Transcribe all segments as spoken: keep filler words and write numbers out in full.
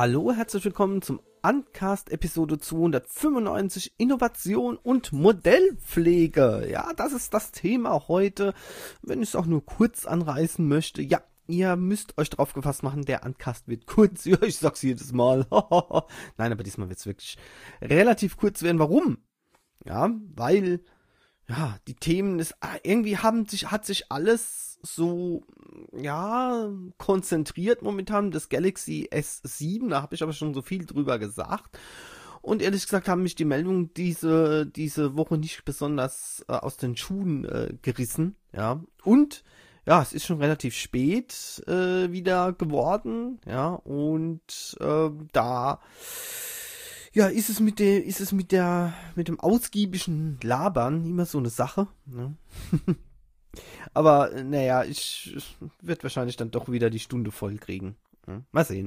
Hallo, herzlich willkommen zum Uncast Episode zweihundertfünfundneunzig, Innovation und Modellpflege. Ja, das ist das Thema heute, wenn ich es auch nur kurz anreißen möchte. Ja, ihr müsst euch darauf gefasst machen, der Uncast wird kurz. Ja, ich sag's jedes Mal. Nein, aber diesmal wird es wirklich relativ kurz werden. Warum? Ja, weil ja, die Themen ist irgendwie haben sich hat sich alles so ja konzentriert momentan das Galaxy S sieben, da habe ich aber schon so viel drüber gesagt. Und ehrlich gesagt haben mich die Meldungen diese diese Woche nicht besonders äh, aus den Schuhen äh, gerissen, ja. Und ja, es ist schon relativ spät äh, wieder geworden, ja, und äh, da ja, ist es mit der, ist es mit der, mit dem ausgiebigen Labern immer so eine Sache, ne? Aber, naja, ich, ich werde wahrscheinlich dann doch wieder die Stunde voll kriegen. Ne? Mal sehen.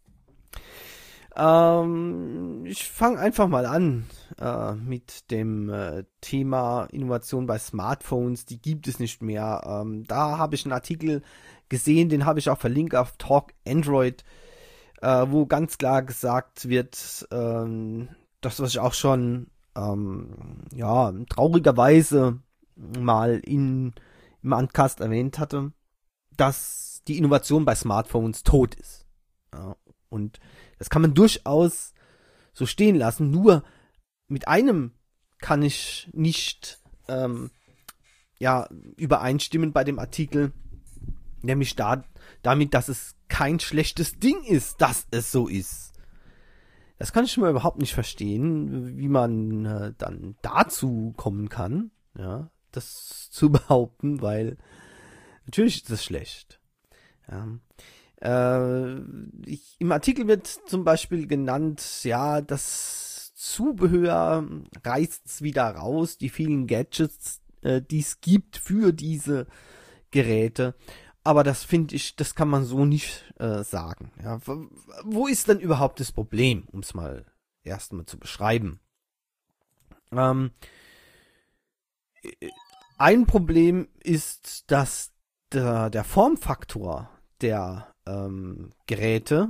Ähm, ich fange einfach mal an äh, mit dem äh, Thema Innovation bei Smartphones. Die gibt es nicht mehr. Ähm, da habe ich einen Artikel gesehen, den habe ich auch verlinkt auf Talk Android, Äh, wo ganz klar gesagt wird, ähm, das, was ich auch schon ähm, ja traurigerweise mal in, im Uncast erwähnt hatte, dass die Innovation bei Smartphones tot ist. Ja, und das kann man durchaus so stehen lassen, nur mit einem kann ich nicht ähm, ja übereinstimmen bei dem Artikel, nämlich da, damit, dass es kein schlechtes Ding ist, dass es so ist. Das kann ich schon mal überhaupt nicht verstehen, wie man äh, dann dazu kommen kann, ja, das zu behaupten, weil natürlich ist das schlecht. Ja. Äh, ich, im Artikel wird zum Beispiel genannt, ja, das Zubehör reißt's wieder raus, die vielen Gadgets, äh, die es gibt für diese Geräte. Aber das finde ich, das kann man so nicht äh, sagen. Ja, wo ist denn überhaupt das Problem, um es mal erstmal zu beschreiben? Ähm, ein Problem ist, dass der, der Formfaktor der ähm, Geräte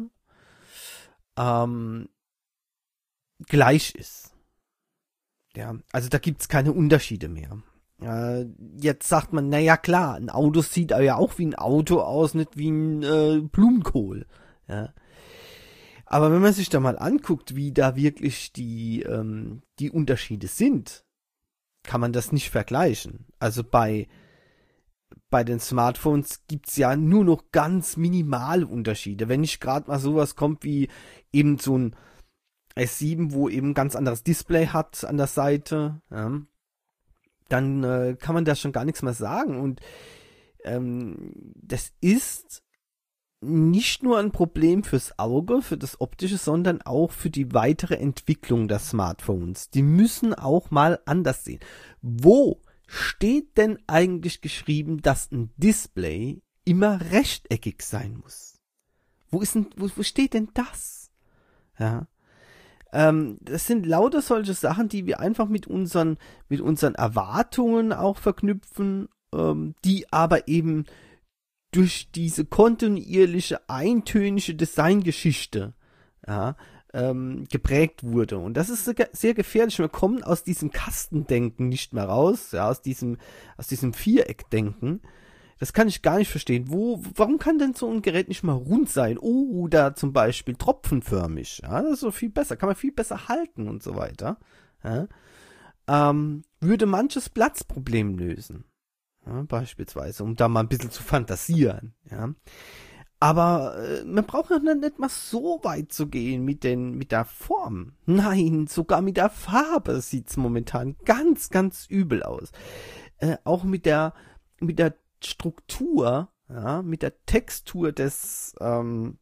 ähm, gleich ist. Ja, also da gibt's keine Unterschiede mehr. Äh, jetzt sagt man, naja klar, ein Auto sieht ja auch wie ein Auto aus, nicht wie ein äh, Blumenkohl. Ja. Aber wenn man sich da mal anguckt, wie da wirklich die, ähm, die Unterschiede sind, kann man das nicht vergleichen. Also bei, bei den Smartphones gibt's ja nur noch ganz minimale Unterschiede. Wenn nicht gerade mal sowas kommt wie eben so ein S sieben, wo eben ein ganz anderes Display hat an der Seite, ja, dann äh, kann man da schon gar nichts mehr sagen. Und ähm, das ist nicht nur ein Problem fürs Auge, für das Optische, sondern auch für die weitere Entwicklung der Smartphones. Die müssen auch mal anders sehen. Wo steht denn eigentlich geschrieben, dass ein Display immer rechteckig sein muss? Wo ist denn, wo, wo steht denn das? Ja. Ähm, das sind lauter solche Sachen, die wir einfach mit unseren, mit unseren Erwartungen auch verknüpfen, ähm, die aber eben durch diese kontinuierliche, eintönige Designgeschichte ja, ähm, geprägt wurde. Und das ist sehr, sehr gefährlich. Wir kommen aus diesem Kastendenken nicht mehr raus, ja, aus diesem, aus diesem Viereckdenken. Das kann ich gar nicht verstehen. Wo, warum kann denn so ein Gerät nicht mal rund sein? Oder zum Beispiel tropfenförmig. Ja, das ist so viel besser. Kann man viel besser halten und so weiter. Ja, ähm, würde manches Platzproblem lösen. Ja, beispielsweise, um da mal ein bisschen zu fantasieren. Ja. Aber äh, man braucht ja nicht mal so weit zu gehen mit, den, mit der Form. Nein, sogar mit der Farbe sieht's momentan ganz, ganz übel aus. Äh, auch mit der, mit der Struktur, ja, mit der Textur des, ähm,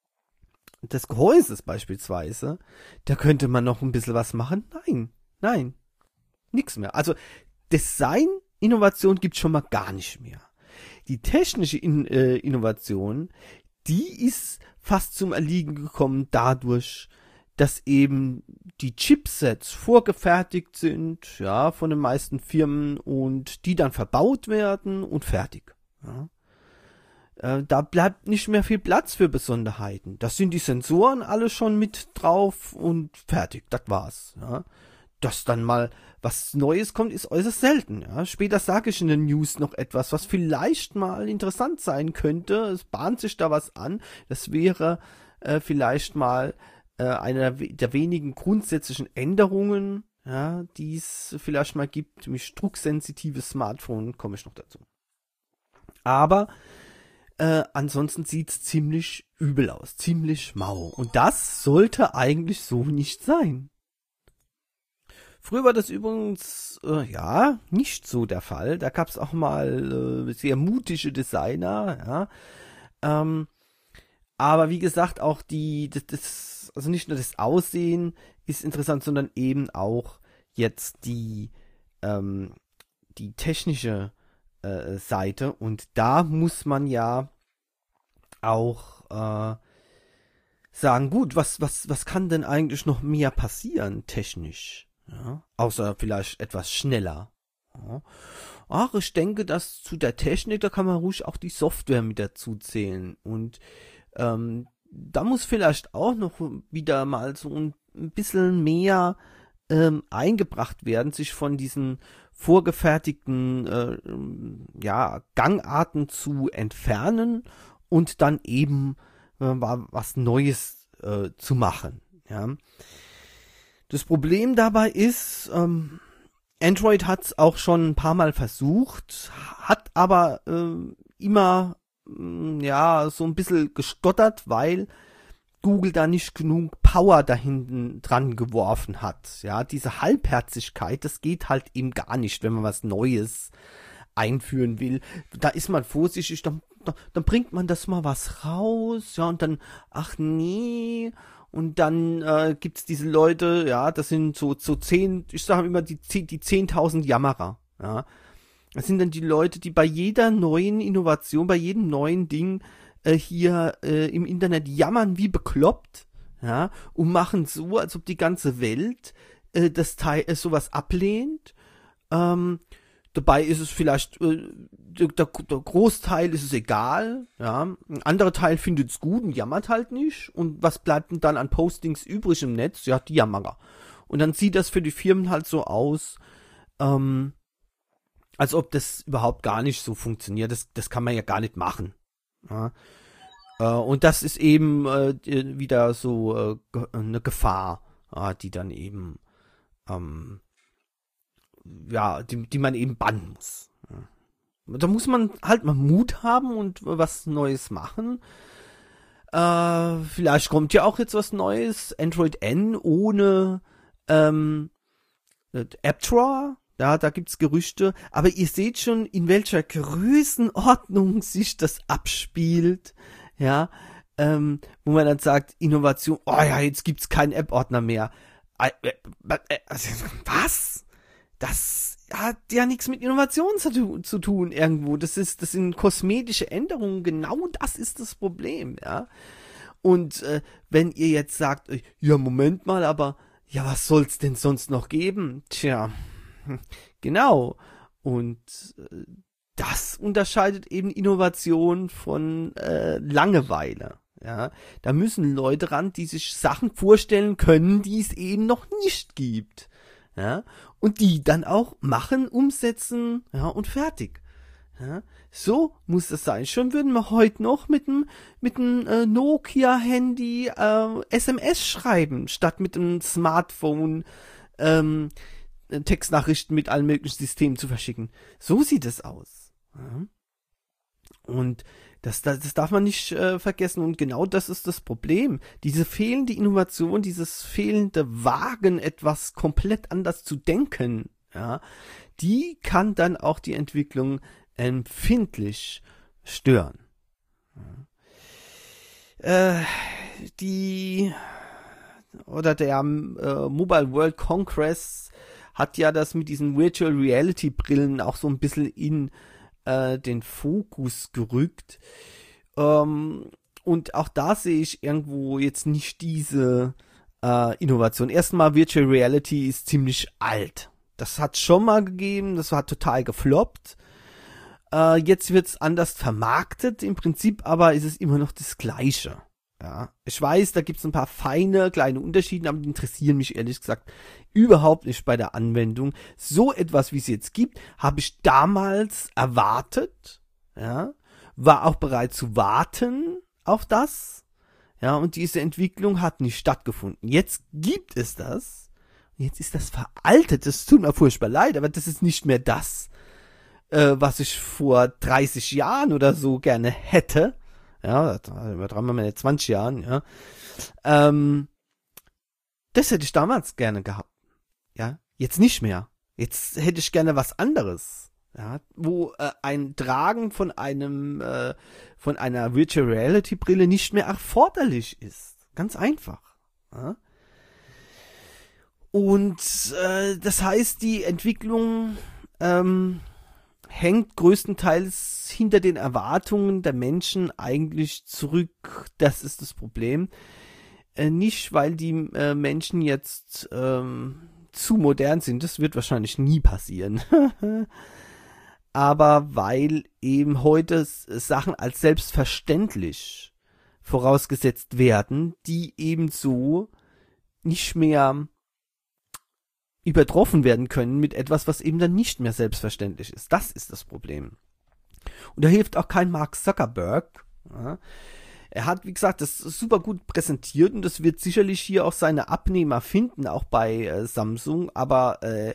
des Gehäuses beispielsweise, da könnte man noch ein bisschen was machen. Nein, nein, nix mehr. Also Design-Innovation gibt's schon mal gar nicht mehr. Die technische In- äh, Innovation, die ist fast zum Erliegen gekommen dadurch, dass eben die Chipsets vorgefertigt sind, ja, von den meisten Firmen und die dann verbaut werden und fertig. Ja. Äh, da bleibt nicht mehr viel Platz für Besonderheiten. Das sind die Sensoren alle schon mit drauf und fertig, das war's. Ja. Dass dann mal was Neues kommt, ist äußerst selten. Ja. Später sage ich in den News noch etwas, was vielleicht mal interessant sein könnte. Es bahnt sich da was an. Das wäre äh, vielleicht mal äh, eine der wenigen grundsätzlichen Änderungen, ja, die es vielleicht mal gibt. Nämlich drucksensitives Smartphone, komme ich noch dazu. Aber Äh, ansonsten sieht's ziemlich übel aus, ziemlich mau. Und das sollte eigentlich so nicht sein. Früher war das übrigens, äh, ja, nicht so der Fall. Da gab's auch mal äh, sehr mutige Designer, ja. Ähm, aber wie gesagt, auch die, das, das, also nicht nur das Aussehen ist interessant, sondern eben auch jetzt die, ähm, die technische Äh, Seite, und da muss man ja auch äh, sagen, gut, was was was kann denn eigentlich noch mehr passieren technisch, ja? Außer vielleicht etwas schneller. Ja? Ach, ich denke, dass zu der Technik, da kann man ruhig auch die Software mit dazu zählen, und ähm, da muss vielleicht auch noch wieder mal so ein, ein bisschen mehr ähm, eingebracht werden, sich von diesen vorgefertigten äh, ja, Gangarten zu entfernen und dann eben äh, was Neues äh, zu machen. Ja. Das Problem dabei ist, ähm, Android hat es auch schon ein paar Mal versucht, hat aber äh, immer äh, ja so ein bisschen gestottert, weil Google da nicht genug Power da hinten dran geworfen hat. Ja, diese Halbherzigkeit, das geht halt eben gar nicht, wenn man was Neues einführen will. Da ist man vorsichtig, dann, dann, dann bringt man das mal was raus, ja, und dann, ach nee, und dann äh, gibt's diese Leute, ja, das sind so, so zehn, ich sage immer, die, die zehntausend Jammerer, ja. Das sind dann die Leute, die bei jeder neuen Innovation, bei jedem neuen Ding hier äh, im Internet jammern wie bekloppt, ja, und machen so, als ob die ganze Welt äh, das Teil äh, sowas ablehnt. Ähm, dabei ist es vielleicht äh, der, der Großteil ist es egal, ja. Ein anderer Teil findet es gut und jammert halt nicht. Und was bleibt denn dann an Postings übrig im Netz? Ja, die Jammerer. Und dann sieht das für die Firmen halt so aus, ähm, als ob das überhaupt gar nicht so funktioniert. Das, das kann man ja gar nicht machen. Ja. Äh, und das ist eben äh, wieder so äh, ge- eine Gefahr, äh, die dann eben ähm, ja, die, die man eben bannen muss. Ja. Da muss man halt mal Mut haben und was Neues machen. Äh, vielleicht kommt ja auch jetzt was Neues, Android N ohne ähm, AppDrawer. Ja, da gibt's Gerüchte, aber ihr seht schon, in welcher Größenordnung sich das abspielt, ja, ähm, wo man dann sagt, Innovation, oh ja, jetzt gibt's keinen App-Ordner mehr. Äh, äh, also, was? Das hat ja nichts mit Innovation zu, zu tun irgendwo. Das ist, das sind kosmetische Änderungen. Genau das ist das Problem, ja. Und äh, wenn ihr jetzt sagt, ja, Moment mal, aber ja, was soll's denn sonst noch geben? Tja. Genau. Und äh, das unterscheidet eben Innovation von äh, Langeweile. Ja, da müssen Leute ran, die sich Sachen vorstellen können, die es eben noch nicht gibt. Ja, und die dann auch machen, umsetzen, ja, und fertig. Ja, so muss das sein. Schon würden wir heute noch mit dem mit dem äh, Nokia-Handy äh, S M S schreiben, statt mit dem Smartphone ähm, Textnachrichten mit allen möglichen Systemen zu verschicken. So sieht es aus. Ja. Und das, das, das darf man nicht äh, vergessen. Und genau das ist das Problem. Diese fehlende Innovation, dieses fehlende Wagen, etwas komplett anders zu denken, ja, die kann dann auch die Entwicklung empfindlich stören. Ja. Äh, die oder der äh, Mobile World Congress hat ja das mit diesen Virtual Reality Brillen auch so ein bisschen in äh, den Fokus gerückt. Ähm, und auch da sehe ich irgendwo jetzt nicht diese äh, Innovation. Erstmal, Virtual Reality ist ziemlich alt. Das hat schon mal gegeben, das hat total gefloppt. Äh, jetzt wird's anders vermarktet, im Prinzip aber ist es immer noch das Gleiche. Ja, ich weiß, da gibt's ein paar feine, kleine Unterschiede, aber die interessieren mich ehrlich gesagt überhaupt nicht bei der Anwendung. So etwas, wie es jetzt gibt, habe ich damals erwartet, ja, war auch bereit zu warten auf das, ja, und diese Entwicklung hat nicht stattgefunden. Jetzt gibt es das, jetzt ist das veraltet, das tut mir furchtbar leid, aber das ist nicht mehr das, äh, was ich vor dreißig Jahren oder so gerne hätte. Ja, übertreiben wir mal nicht zwanzig Jahren, ja. Ähm, das hätte ich damals gerne gehabt. Ja, jetzt nicht mehr. Jetzt hätte ich gerne was anderes. Ja, wo äh, ein Tragen von einem, äh, von einer Virtual Reality Brille nicht mehr erforderlich ist. Ganz einfach. Ja. Und äh, das heißt, die Entwicklung, ähm, hängt größtenteils hinter den Erwartungen der Menschen eigentlich zurück. Das ist das Problem. Äh, nicht, weil die äh, Menschen jetzt ähm, zu modern sind, das wird wahrscheinlich nie passieren. Aber weil eben heute Sachen als selbstverständlich vorausgesetzt werden, die ebenso nicht mehr übertroffen werden können mit etwas, was eben dann nicht mehr selbstverständlich ist. Das ist das Problem. Und da hilft auch kein Mark Zuckerberg. Ja. Er hat, wie gesagt, das super gut präsentiert und das wird sicherlich hier auch seine Abnehmer finden, auch bei äh, Samsung. Aber äh,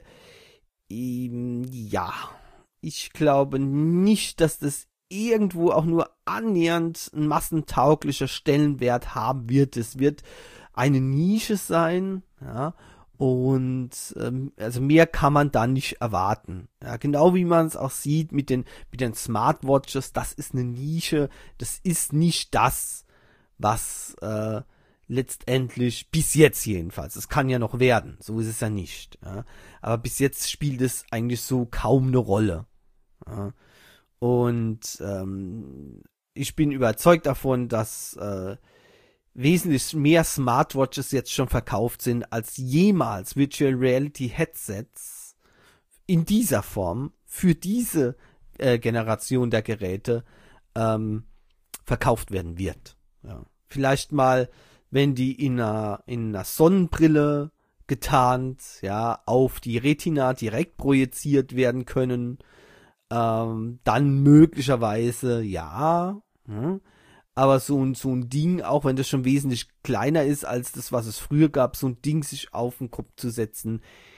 ähm, ja, ich glaube nicht, dass das irgendwo auch nur annähernd ein massentauglicher Stellenwert haben wird. Es wird eine Nische sein, ja. Und ähm, also mehr kann man da nicht erwarten. Ja, genau wie man es auch sieht mit den mit den Smartwatches, das ist eine Nische, das ist nicht das, was äh, letztendlich, bis jetzt jedenfalls, es kann ja noch werden, so ist es ja nicht. Ja. Aber bis jetzt spielt es eigentlich so kaum eine Rolle. Ja. Und ähm, ich bin überzeugt davon, dass äh, wesentlich mehr Smartwatches jetzt schon verkauft sind, als jemals Virtual Reality Headsets in dieser Form für diese äh, Generation der Geräte ähm, verkauft werden wird. Ja. Vielleicht mal, wenn die in einer, in einer Sonnenbrille getarnt, ja, auf die Retina direkt projiziert werden können, ähm, dann möglicherweise ja, hm, aber so ein, so ein Ding, auch wenn das schon wesentlich kleiner ist als das, was es früher gab, so ein Ding sich auf den Kopf zu setzen,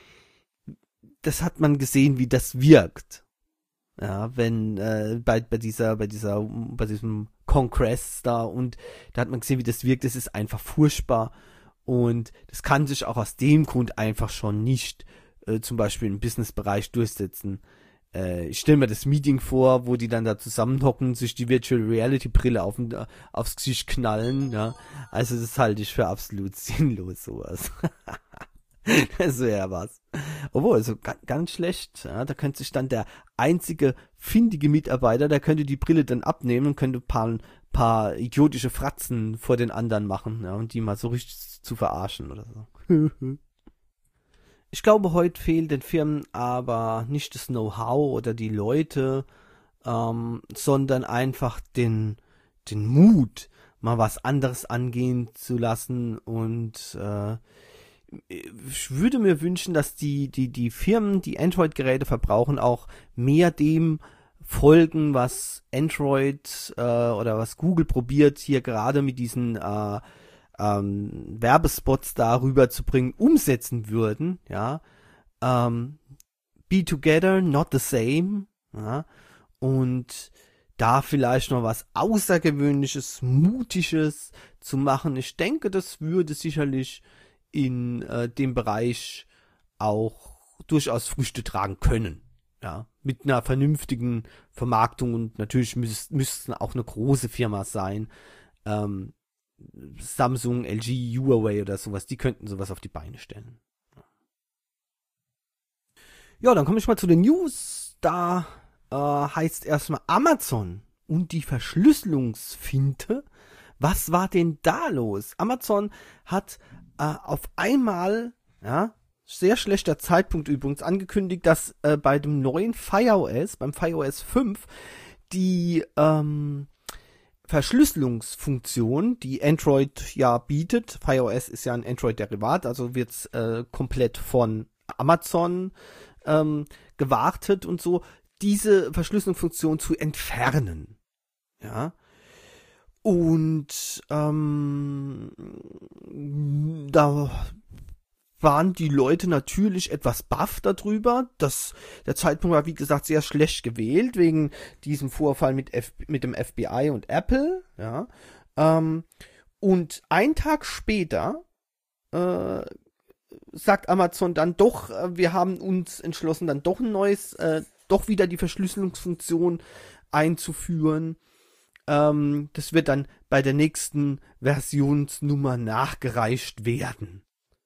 das hat man gesehen, wie das wirkt. Ja, wenn, äh, bei, bei dieser, bei dieser, bei diesem Kongress da, und da hat man gesehen, wie das wirkt, das ist einfach furchtbar und das kann sich auch aus dem Grund einfach schon nicht, äh, zum Beispiel im Businessbereich durchsetzen. Ich stelle mir das Meeting vor, wo die dann da zusammenhocken, sich die Virtual Reality Brille auf, aufs Gesicht knallen, ja. Also das halte ich für absolut sinnlos, sowas. Das wäre was. Obwohl, also ganz, ganz schlecht, ja. Da könnte sich dann der einzige findige Mitarbeiter, der könnte die Brille dann abnehmen und könnte ein paar, paar idiotische Fratzen vor den anderen machen, ja, und die mal so richtig zu verarschen oder so. Ich glaube, heute fehlt den Firmen aber nicht das Know-how oder die Leute, ähm, sondern einfach den, den Mut, mal was anderes angehen zu lassen. Und äh, ich würde mir wünschen, dass die, die, die Firmen, die Android-Geräte verbrauchen, auch mehr dem folgen, was Android äh, oder was Google probiert, hier gerade mit diesen äh, Ähm, Werbespots darüber zu bringen, umsetzen würden, ja, ähm, be together, not the same, ja, und da vielleicht noch was Außergewöhnliches, Mutiges zu machen. Ich denke, das würde sicherlich in äh, dem Bereich auch durchaus Früchte tragen können, ja, mit einer vernünftigen Vermarktung, und natürlich müsste müssten auch eine große Firma sein, ähm, Samsung, L G, Huawei oder sowas, die könnten sowas auf die Beine stellen. Ja, dann komme ich mal zu den News. Da äh, heißt erstmal Amazon und die Verschlüsselungsfinte. Was war denn da los? Amazon hat äh, auf einmal, ja, sehr schlechter Zeitpunkt übrigens, angekündigt, dass äh, bei dem neuen FireOS, beim FireOS fünf, die ähm, Verschlüsselungsfunktion, die Android ja bietet, FireOS ist ja ein Android-Derivat, also wird äh, komplett von Amazon ähm, gewartet und so, diese Verschlüsselungsfunktion zu entfernen. Ja. Und ähm, da waren die Leute natürlich etwas baff darüber. Das, der Zeitpunkt war, wie gesagt, sehr schlecht gewählt, wegen diesem Vorfall mit, F, mit dem F B I und Apple. Ja. Ähm, und einen Tag später äh, sagt Amazon dann doch, äh, wir haben uns entschlossen, dann doch ein neues, äh, doch wieder die Verschlüsselungsfunktion einzuführen. Ähm, das wird dann bei der nächsten Versionsnummer nachgereicht werden.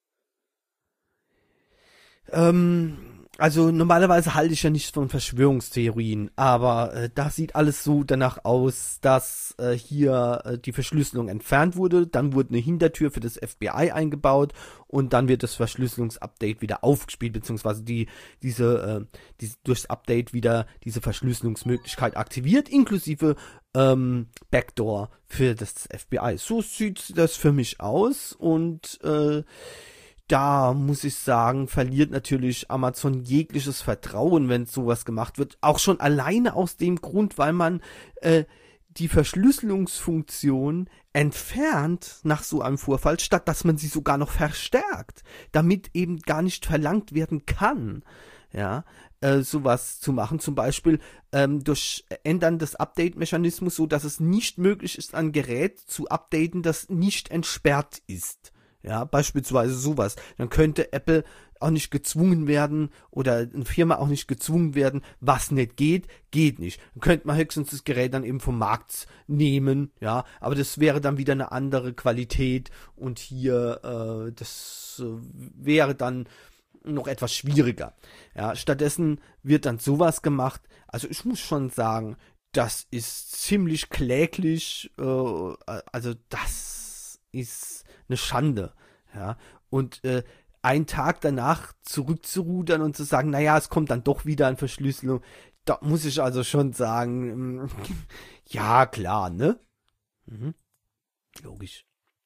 Ähm, also normalerweise halte ich ja nicht von Verschwörungstheorien, aber äh, da sieht alles so danach aus, dass äh, hier äh, die Verschlüsselung entfernt wurde, dann wurde eine Hintertür für das F B I eingebaut und dann wird das Verschlüsselungsupdate wieder aufgespielt, beziehungsweise die, diese, äh, diese, durchs Update wieder diese Verschlüsselungsmöglichkeit aktiviert, inklusive ähm, Backdoor für das F B I. So sieht das für mich aus und äh, da muss ich sagen, verliert natürlich Amazon jegliches Vertrauen, wenn sowas gemacht wird. Auch schon alleine aus dem Grund, weil man äh, die Verschlüsselungsfunktion entfernt nach so einem Vorfall, statt dass man sie sogar noch verstärkt, damit eben gar nicht verlangt werden kann, ja, äh, sowas zu machen. Zum Beispiel ähm, durch Ändern des Update-Mechanismus, so dass es nicht möglich ist, ein Gerät zu updaten, das nicht entsperrt ist. Ja, beispielsweise sowas. Dann könnte Apple auch nicht gezwungen werden oder eine Firma auch nicht gezwungen werden, was nicht geht, geht nicht. Dann könnte man höchstens das Gerät dann eben vom Markt nehmen, ja, aber das wäre dann wieder eine andere Qualität und hier, äh, das äh, wäre dann noch etwas schwieriger. Ja, stattdessen wird dann sowas gemacht. Also ich muss schon sagen, das ist ziemlich kläglich, äh, also das ist eine Schande, ja, und äh, einen Tag danach zurückzurudern und zu sagen, naja, es kommt dann doch wieder an Verschlüsselung, da muss ich also schon sagen, ähm, ja, klar, ne? Mhm. Logisch.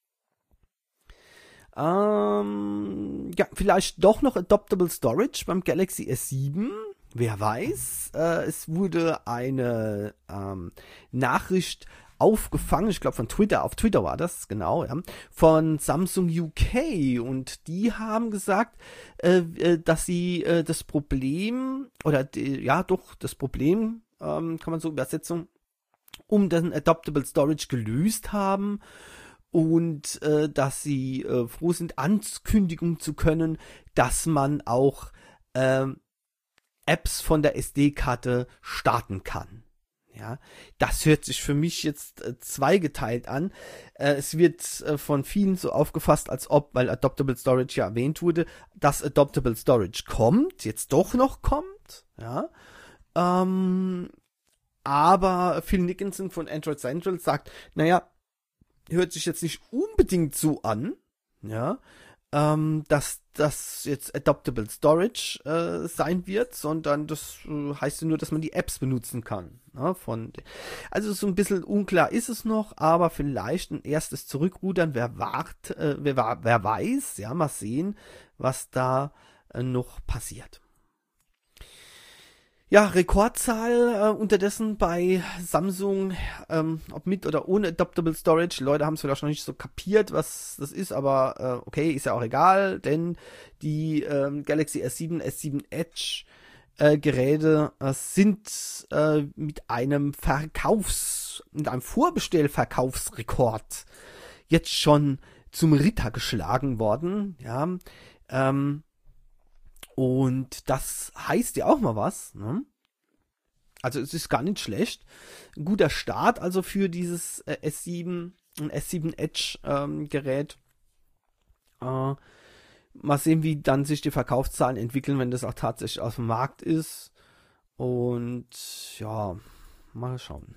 Ähm, ja, vielleicht doch noch Adoptable Storage beim Galaxy S sieben. Wer weiß. Äh, es wurde eine ähm, Nachricht aufgefangen, ich glaube von Twitter, auf Twitter war das, genau, ja, von Samsung U K und die haben gesagt, äh, dass sie äh, das Problem, oder die, ja doch, das Problem, ähm, kann man so Übersetzung, um den Adoptable Storage gelöst haben und äh, dass sie äh, froh sind, Ankündigung zu können, dass man auch äh, Apps von der S D-Karte starten kann. Ja, das hört sich für mich jetzt äh, zweigeteilt an. Äh, es wird äh, von vielen so aufgefasst, als ob, weil Adoptable Storage ja erwähnt wurde, dass Adoptable Storage kommt, jetzt doch noch kommt. Ja, ähm, aber Phil Nicholson von Android Central sagt, naja, hört sich jetzt nicht unbedingt so an, ja, ähm, dass das jetzt Adoptable Storage äh, sein wird, sondern das äh, heißt ja nur, dass man die Apps benutzen kann. Ne, von, also so ein bisschen unklar ist es noch, aber vielleicht ein erstes Zurückrudern, wer wart, äh, wer, wer weiß, ja, mal sehen, was da äh, noch passiert. Ja, Rekordzahl äh, unterdessen bei Samsung, ähm, ob mit oder ohne Adoptable Storage. Die Leute haben es vielleicht noch nicht so kapiert, was das ist, aber äh, okay, ist ja auch egal, denn die ähm, Galaxy S sieben, S sieben Edge äh, Geräte äh, sind äh, mit einem Verkaufs, mit einem Vorbestellverkaufsrekord jetzt schon zum Ritter geschlagen worden, ja, ähm, und das heißt ja auch mal was, ne? Also es ist gar nicht schlecht. Ein guter Start also für dieses äh, S sieben und S sieben Edge ähm, Gerät. Äh, mal sehen, wie dann sich die Verkaufszahlen entwickeln, wenn das auch tatsächlich auf dem Markt ist. Und ja, mal schauen.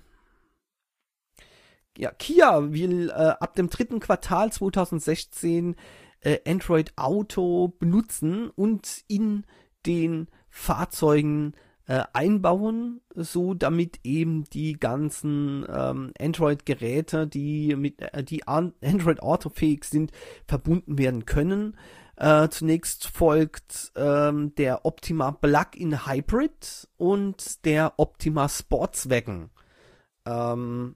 Ja, Kia will äh, ab dem dritten Quartal zwanzig sechzehn äh, Android Auto benutzen und in den Fahrzeugen äh, einbauen, so damit eben die ganzen ähm, Android-Geräte, die mit äh, die Android Auto fähig sind, verbunden werden können. Äh, zunächst folgt ähm, der Optima Plug-in Hybrid und der Optima Sportswagen. Ähm,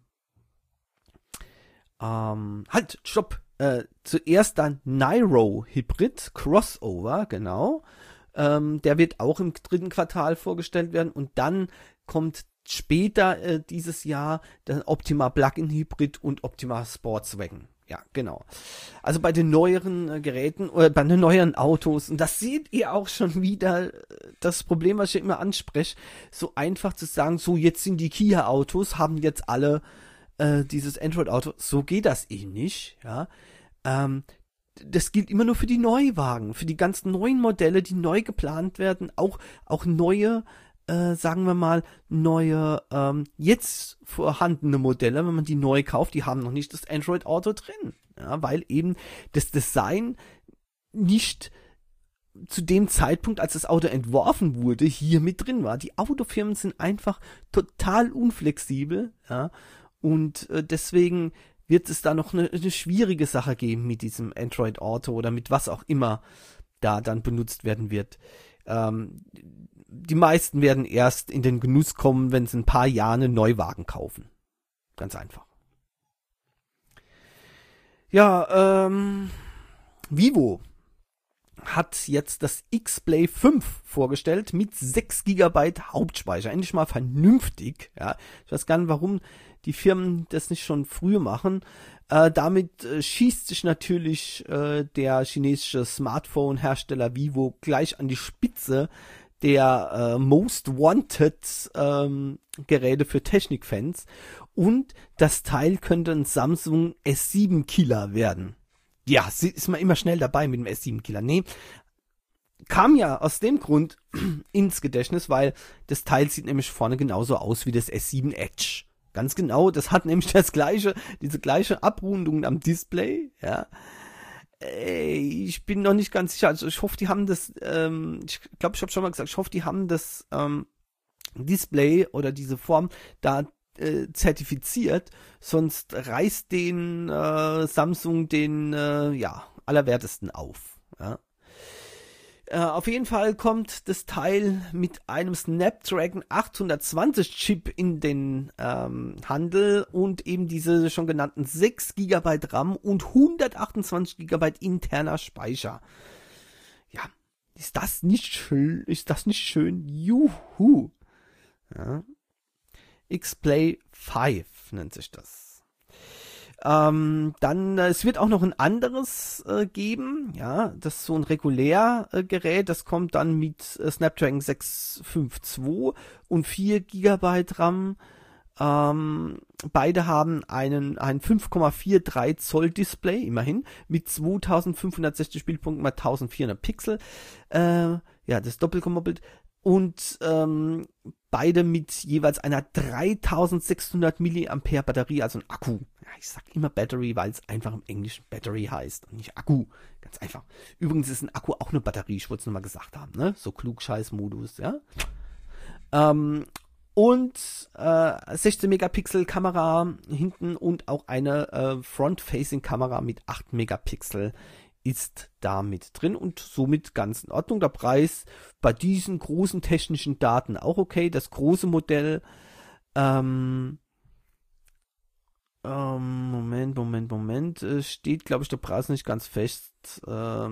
ähm, halt, stopp. Äh, zuerst dann Niro Hybrid Crossover, genau. Ähm, der wird auch im dritten Quartal vorgestellt werden und dann kommt später äh, dieses Jahr der Optima Plug-in Hybrid und Optima Sportswagen. Ja, genau. Also bei den neueren äh, Geräten oder bei den neueren Autos, und das seht ihr auch schon wieder, das Problem, was ich immer anspreche, so einfach zu sagen, so jetzt sind die Kia-Autos, haben jetzt alle äh, dieses Android-Auto, so geht das eh nicht, ja. Ähm, das gilt immer nur für die Neuwagen, für die ganzen neuen Modelle, die neu geplant werden, auch, auch neue, äh, sagen wir mal, neue, ähm, jetzt vorhandene Modelle, wenn man die neu kauft, die haben noch nicht das Android-Auto drin, ja, weil eben das Design nicht zu dem Zeitpunkt, als das Auto entworfen wurde, hier mit drin war. Die Autofirmen sind einfach total unflexibel, ja, und äh, deswegen wird es da noch eine, eine schwierige Sache geben mit diesem Android Auto oder mit was auch immer da dann benutzt werden wird. Ähm, die meisten werden erst in den Genuss kommen, wenn sie ein paar Jahre einen Neuwagen kaufen. Ganz einfach. Ja, ähm, Vivo hat jetzt das X-Play fünf vorgestellt mit sechs Gigabyte Hauptspeicher. Endlich mal vernünftig. Ja, ich weiß gar nicht, warum die Firmen das nicht schon früher machen. Äh, damit äh, schießt sich natürlich äh, der chinesische Smartphone-Hersteller Vivo gleich an die Spitze der äh, Most Wanted ähm, Geräte für Technikfans. Und das Teil könnte ein Samsung S sieben Killer werden. Ja, ist man immer schnell dabei mit dem S sieben Killer. Nee, kam ja aus dem Grund ins Gedächtnis, weil das Teil sieht nämlich vorne genauso aus wie das S sieben Edge. Ganz genau, das hat nämlich das gleiche, diese gleiche Abrundung am Display, ja. Ich bin noch nicht ganz sicher, also ich hoffe, die haben das, ähm, ich glaube, ich habe schon mal gesagt, ich hoffe, die haben das ähm, Display oder diese Form da äh, zertifiziert, sonst reißt den äh, Samsung den, äh, ja, allerwertesten auf, ja. Äh, auf jeden Fall kommt das Teil mit einem Snapdragon achthundertzwanzig Chip in den ähm, Handel und eben diese schon genannten sechs Gigabyte RAM und hundertachtundzwanzig Gigabyte interner Speicher. Ja, ist das nicht schön? Ist das nicht schön? Juhu! Ja. X-Play fünf nennt sich das. Ähm, dann, äh, es wird auch noch ein anderes äh, geben, ja, das ist so ein Regulärgerät, äh, das kommt dann mit äh, Snapdragon sechshundertzweiundfünfzig und vier Gigabyte RAM. Ähm, beide haben einen, ein fünf Komma dreiundvierzig Zoll Display, immerhin, mit zweitausendfünfhundertsechzig Bildpunkten mal eintausendvierhundert Pixel. Äh, ja, das ist doppelgemoppelt. Und ähm, beide mit jeweils einer dreitausendsechshundert Milliampere Batterie, also ein Akku. Ja, ich sag immer Battery, weil es einfach im Englischen Battery heißt und nicht Akku. Ganz einfach. Übrigens ist ein Akku auch eine Batterie, ich wollte es nur mal gesagt haben, ne? So Klugscheiß-Modus, ja. Ähm, und äh, sechzehn Megapixel Kamera hinten und auch eine äh, Front-Facing-Kamera mit acht Megapixel ist da mit drin und somit ganz in Ordnung. Der Preis bei diesen großen technischen Daten auch okay. Das große Modell, ähm, ähm, Moment, Moment, Moment, äh, steht, glaube ich, der Preis nicht ganz fest.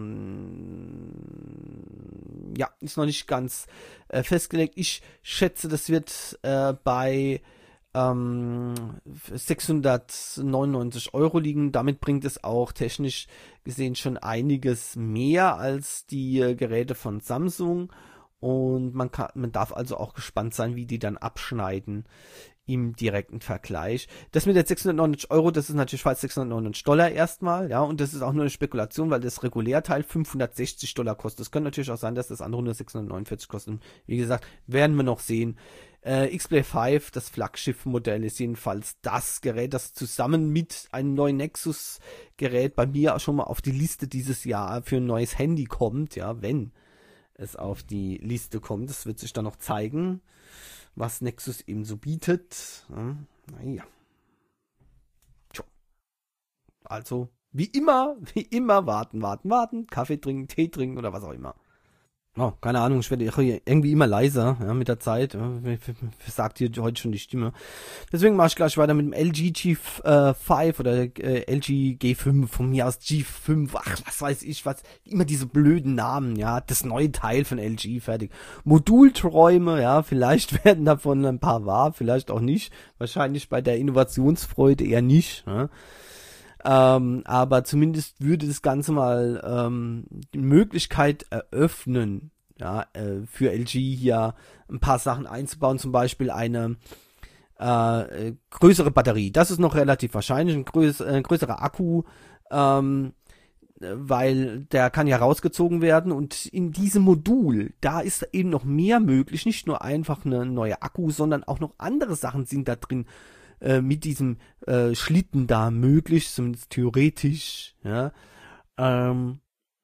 Ähm, ja, ist noch nicht ganz äh, festgelegt. Ich schätze, das wird äh, bei ähm, sechshundertneunundneunzig Euro liegen. Damit bringt es auch technisch gesehen schon einiges mehr als die äh, Geräte von Samsung und man kann, man darf also auch gespannt sein, wie die dann abschneiden im direkten Vergleich. Das mit der sechshundertneunundneunzig Euro, das ist natürlich fast sechshundertneunundneunzig Dollar erstmal, ja, und das ist auch nur eine Spekulation, weil das Regulärteil fünfhundertsechzig Dollar kostet. Es könnte natürlich auch sein, dass das andere nur sechshundertneunundvierzig kostet. Wie gesagt, werden wir noch sehen. Äh, X-Play fünf, das Flaggschiff-Modell, ist jedenfalls das Gerät, das zusammen mit einem neuen Nexus-Gerät bei mir auch schon mal auf die Liste dieses Jahr für ein neues Handy kommt, ja, wenn es auf die Liste kommt. Das wird sich dann noch zeigen, was Nexus eben so bietet. Ja, naja. Tja. Also, wie immer, wie immer, warten, warten, warten, Kaffee trinken, Tee trinken oder was auch immer. Oh, keine Ahnung, ich werde irgendwie immer leiser, ja, mit der Zeit. Ja, versagt hier heute schon die Stimme. Deswegen mache ich gleich weiter mit dem L G G fünf oder äh, L G G fünf, von mir aus G fünf, ach, was weiß ich, was, immer diese blöden Namen, ja, das neue Teil von L G, fertig. Modulträume, ja, vielleicht werden davon ein paar wahr, vielleicht auch nicht. Wahrscheinlich bei der Innovationsfreude eher nicht, ja. Ähm, aber zumindest würde das Ganze mal ähm, die Möglichkeit eröffnen, ja, äh, für L G hier ein paar Sachen einzubauen, zum Beispiel eine äh, größere Batterie. Das ist noch relativ wahrscheinlich, ein größ äh, größerer Akku, ähm, weil der kann ja rausgezogen werden, und in diesem Modul, da ist eben noch mehr möglich, nicht nur einfach eine neue Akku, sondern auch noch andere Sachen sind da drin mit diesem äh, Schlitten da möglich, zumindest theoretisch, ja, ähm,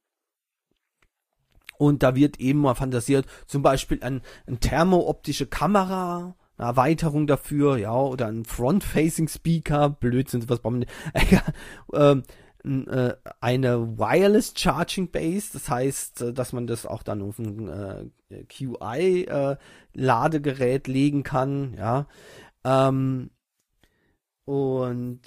und da wird eben mal fantasiert, zum Beispiel ein, ein thermooptische Kamera, eine Erweiterung dafür, ja, oder ein Front-Facing-Speaker, Blödsinn, was brauchen wir, ähm, äh, eine Wireless Charging Base, das heißt, dass man das auch dann auf ein äh, Q I-Ladegerät äh, legen kann, ja, ähm, und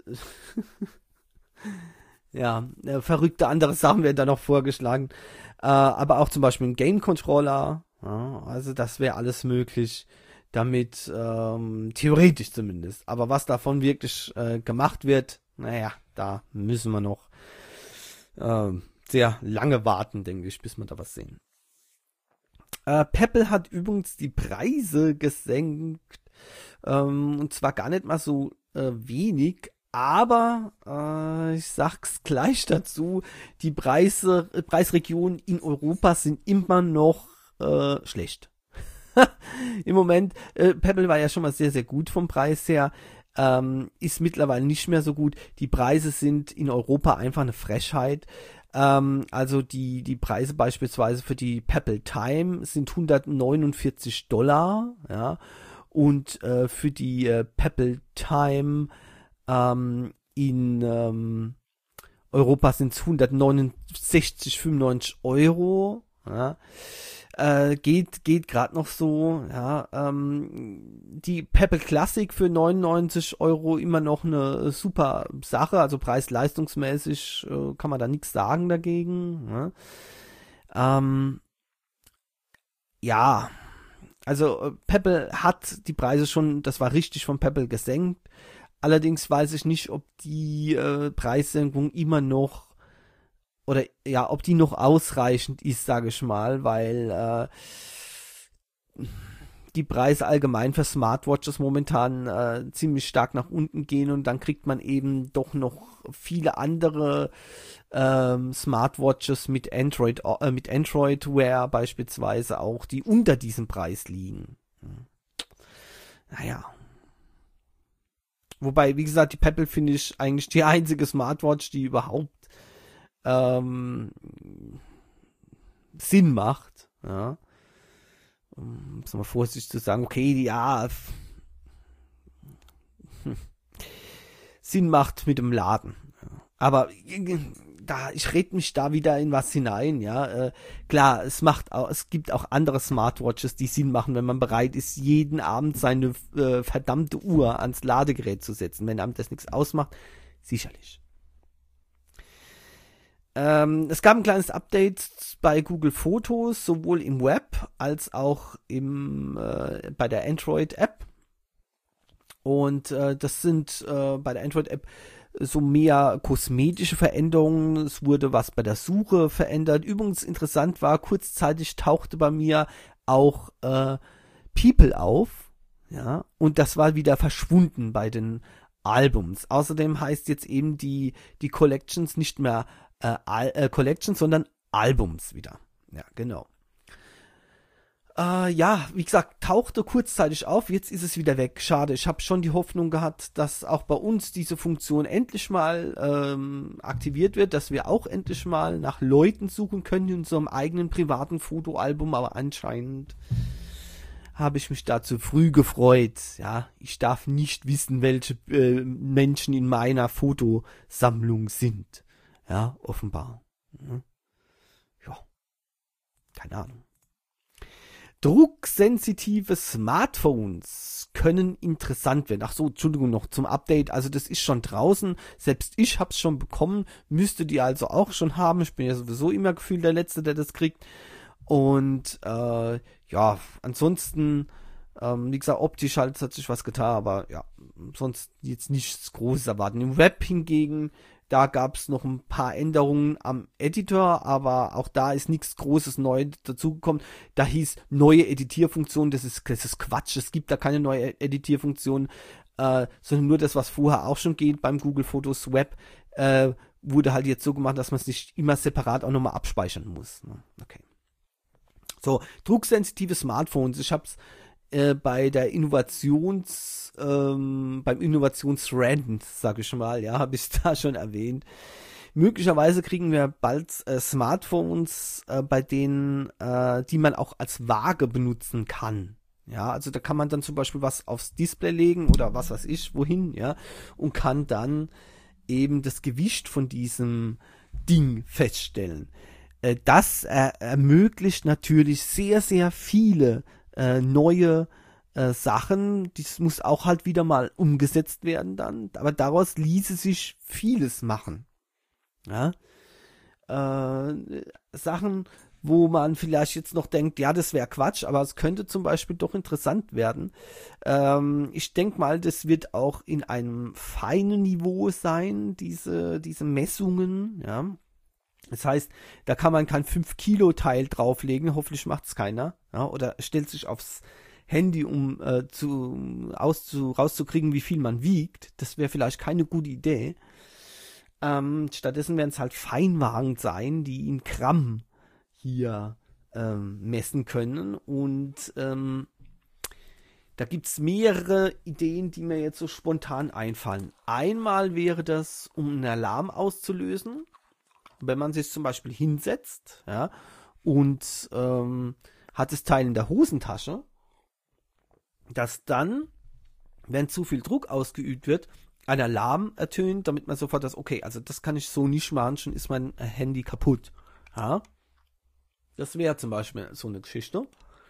ja, äh, verrückte andere Sachen werden da noch vorgeschlagen. Äh, aber auch zum Beispiel ein Game-Controller. Ja, also das wäre alles möglich, damit ähm, theoretisch zumindest. Aber was davon wirklich äh, gemacht wird, naja, da müssen wir noch äh, sehr lange warten, denke ich, bis wir da was sehen. Äh, Pebble hat übrigens die Preise gesenkt. Ähm, und zwar gar nicht mal so äh, wenig, aber äh, ich sag's gleich dazu, die Preise, äh, Preisregionen in Europa sind immer noch äh, schlecht. Im Moment, äh, Pebble war ja schon mal sehr, sehr gut vom Preis her, ähm, ist mittlerweile nicht mehr so gut. Die Preise sind in Europa einfach eine Frechheit. Ähm, also die, die Preise beispielsweise für die Pebble Time sind hundertneunundvierzig Dollar, ja. Und äh, für die äh, Pebble Time ähm, in ähm, Europa sind es hundertneunundsechzig, fünfundneunzig Euro. Ja. Äh, geht geht gerade noch so. Ja. Ähm, die Pebble Classic für neunundneunzig Euro immer noch eine super Sache. Also preis-leistungsmäßig äh, kann man da nichts sagen dagegen. Ja. Ähm, ja. Also Pebble hat die Preise schon, das war richtig von Pebble gesenkt. Allerdings weiß ich nicht, ob die äh, Preissenkung immer noch, oder ja, ob die noch ausreichend ist, sage ich mal, weil äh, die Preise allgemein für Smartwatches momentan äh, ziemlich stark nach unten gehen, und dann kriegt man eben doch noch viele andere ähm, Smartwatches mit Android, äh, mit Android Wear beispielsweise auch, die unter diesem Preis liegen. Hm. Naja. Wobei, wie gesagt, die Pebble finde ich eigentlich die einzige Smartwatch, die überhaupt ähm, Sinn macht. Ja. Um es mal vorsichtig zu sagen, okay, ja, Sinn macht mit dem Laden. Aber da, ich rede mich da wieder in was hinein, ja. Äh, klar, es macht auch, es gibt auch andere Smartwatches, die Sinn machen, wenn man bereit ist, jeden Abend seine äh, verdammte Uhr ans Ladegerät zu setzen. Wenn einem das nichts ausmacht, sicherlich. Ähm, es gab ein kleines Update bei Google Fotos, sowohl im Web als auch im, äh, bei der Android-App. Und äh, das sind äh, bei der Android-App so mehr kosmetische Veränderungen. Es wurde was bei der Suche verändert. Übrigens interessant war, kurzzeitig tauchte bei mir auch äh, People auf. Ja, und das war wieder verschwunden bei den Albums. Außerdem heißt jetzt eben die, die Collections nicht mehr äh, Al äh, Collections, sondern Albums wieder. Ja, genau. Äh, ja, wie gesagt, tauchte kurzzeitig auf, jetzt ist es wieder weg. Schade, ich habe schon die Hoffnung gehabt, dass auch bei uns diese Funktion endlich mal ähm, aktiviert wird, dass wir auch endlich mal nach Leuten suchen können in unserem eigenen privaten Fotoalbum, aber anscheinend habe ich mich da zu früh gefreut. Ja, ich darf nicht wissen, welche äh, Menschen in meiner Fotosammlung sind. Ja, offenbar. Ja, ja. Keine Ahnung. Drucksensitive Smartphones können interessant werden. Ach so, Entschuldigung, noch zum Update. Also das ist schon draußen. Selbst ich habe es schon bekommen. Müsstet ihr also auch schon haben. Ich bin ja sowieso immer gefühlt der Letzte, der das kriegt. Und äh, ja, ansonsten, ähm, wie gesagt, optisch halt hat sich was getan. Aber ja, sonst jetzt nichts Großes erwarten. Im Web hingegen, da gab es noch ein paar Änderungen am Editor, aber auch da ist nichts Großes neu dazugekommen. Da hieß neue Editierfunktion, das ist, das ist Quatsch, es gibt da keine neue Editierfunktion, äh, sondern nur das, was vorher auch schon geht beim Google Fotos Web, äh, wurde halt jetzt so gemacht, dass man es nicht immer separat auch nochmal abspeichern muss. Okay. So, drucksensitive Smartphones, ich habe es äh, bei der Innovations, ähm, beim Innovationsrand, sag ich mal, ja, habe ich da schon erwähnt. Möglicherweise kriegen wir bald äh, Smartphones, äh, bei denen, äh, die man auch als Waage benutzen kann. Ja, also da kann man dann zum Beispiel was aufs Display legen oder was weiß ich, wohin, ja, und kann dann eben das Gewicht von diesem Ding feststellen. Äh, das äh, ermöglicht natürlich sehr, sehr viele äh, neue äh, Sachen. Das muss auch halt wieder mal umgesetzt werden dann, aber daraus ließe sich vieles machen. Ja, äh, Sachen, wo man vielleicht jetzt noch denkt, ja, das wäre Quatsch, aber es könnte zum Beispiel doch interessant werden. Ähm, ich denke mal, das wird auch in einem feinen Niveau sein, diese, diese Messungen, ja. Das heißt, da kann man kein fünf Kilo Teil drauflegen, hoffentlich macht es keiner, ja, oder stellt sich aufs Handy, um äh, zu, auszu, rauszukriegen, wie viel man wiegt. Das wäre vielleicht keine gute Idee. Ähm, stattdessen werden es halt Feinwagen sein, die in Gramm hier ähm, messen können. Und ähm, da gibt es mehrere Ideen, die mir jetzt so spontan einfallen. Einmal wäre das, um einen Alarm auszulösen, wenn man sich zum Beispiel hinsetzt, ja, und ähm, hat das Teil in der Hosentasche, dass dann, wenn zu viel Druck ausgeübt wird, ein Alarm ertönt, damit man sofort das, okay, also das kann ich so nicht machen, schon ist mein Handy kaputt. Ja? Das wäre zum Beispiel so eine Geschichte.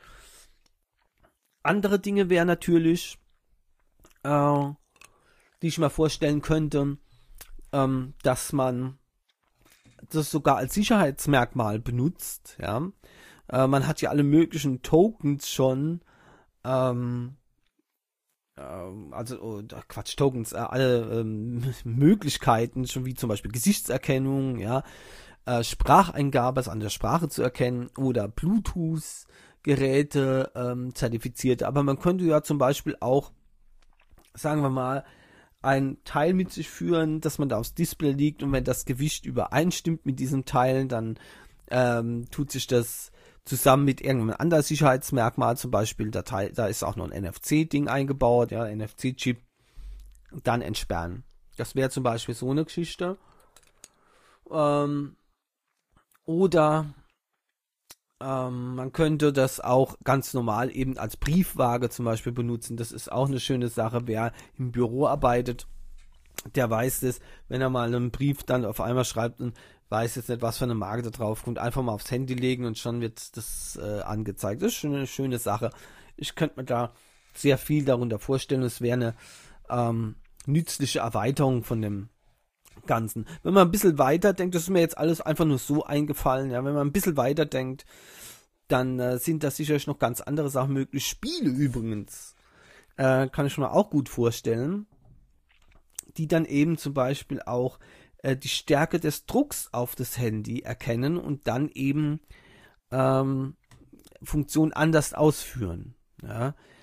Andere Dinge wären natürlich, äh, die ich mir vorstellen könnte, ähm, dass man das sogar als Sicherheitsmerkmal benutzt. Ja? Äh, man hat ja alle möglichen Tokens schon, ähm, also oh, Quatsch, Tokens, äh, alle ähm, Möglichkeiten, schon wie zum Beispiel Gesichtserkennung, ja, äh, Spracheingabe, also an der Sprache zu erkennen, oder Bluetooth-Geräte ähm, zertifizierte. Aber man könnte ja zum Beispiel auch, sagen wir mal, ein Teil mit sich führen, dass man da aufs Display liegt, und wenn das Gewicht übereinstimmt mit diesem Teil, dann ähm, tut sich das zusammen mit irgendeinem anderen Sicherheitsmerkmal, zum Beispiel der Teil, da ist auch noch ein N F C-Ding eingebaut, ja, N F C-Chip, dann entsperren. Das wäre zum Beispiel so eine Geschichte. Ähm, oder ähm, man könnte das auch ganz normal eben als Briefwaage zum Beispiel benutzen. Das ist auch eine schöne Sache. Wer im Büro arbeitet, der weiß es, wenn er mal einen Brief dann auf einmal schreibt und weiß jetzt nicht, was für eine Marke da drauf kommt, einfach mal aufs Handy legen und schon wird das äh, angezeigt. Das ist schon eine schöne Sache. Ich könnte mir da sehr viel darunter vorstellen. Es wäre eine ähm, nützliche Erweiterung von dem Ganzen. Wenn man ein bisschen weiter denkt, das ist mir jetzt alles einfach nur so eingefallen, ja, wenn man ein bisschen weiter denkt, dann äh, sind da sicherlich noch ganz andere Sachen möglich. Spiele übrigens, äh, kann ich mir auch gut vorstellen, die dann eben zum Beispiel auch äh, die Stärke des Drucks auf das Handy erkennen und dann eben ähm, Funktionen anders ausführen. Ja?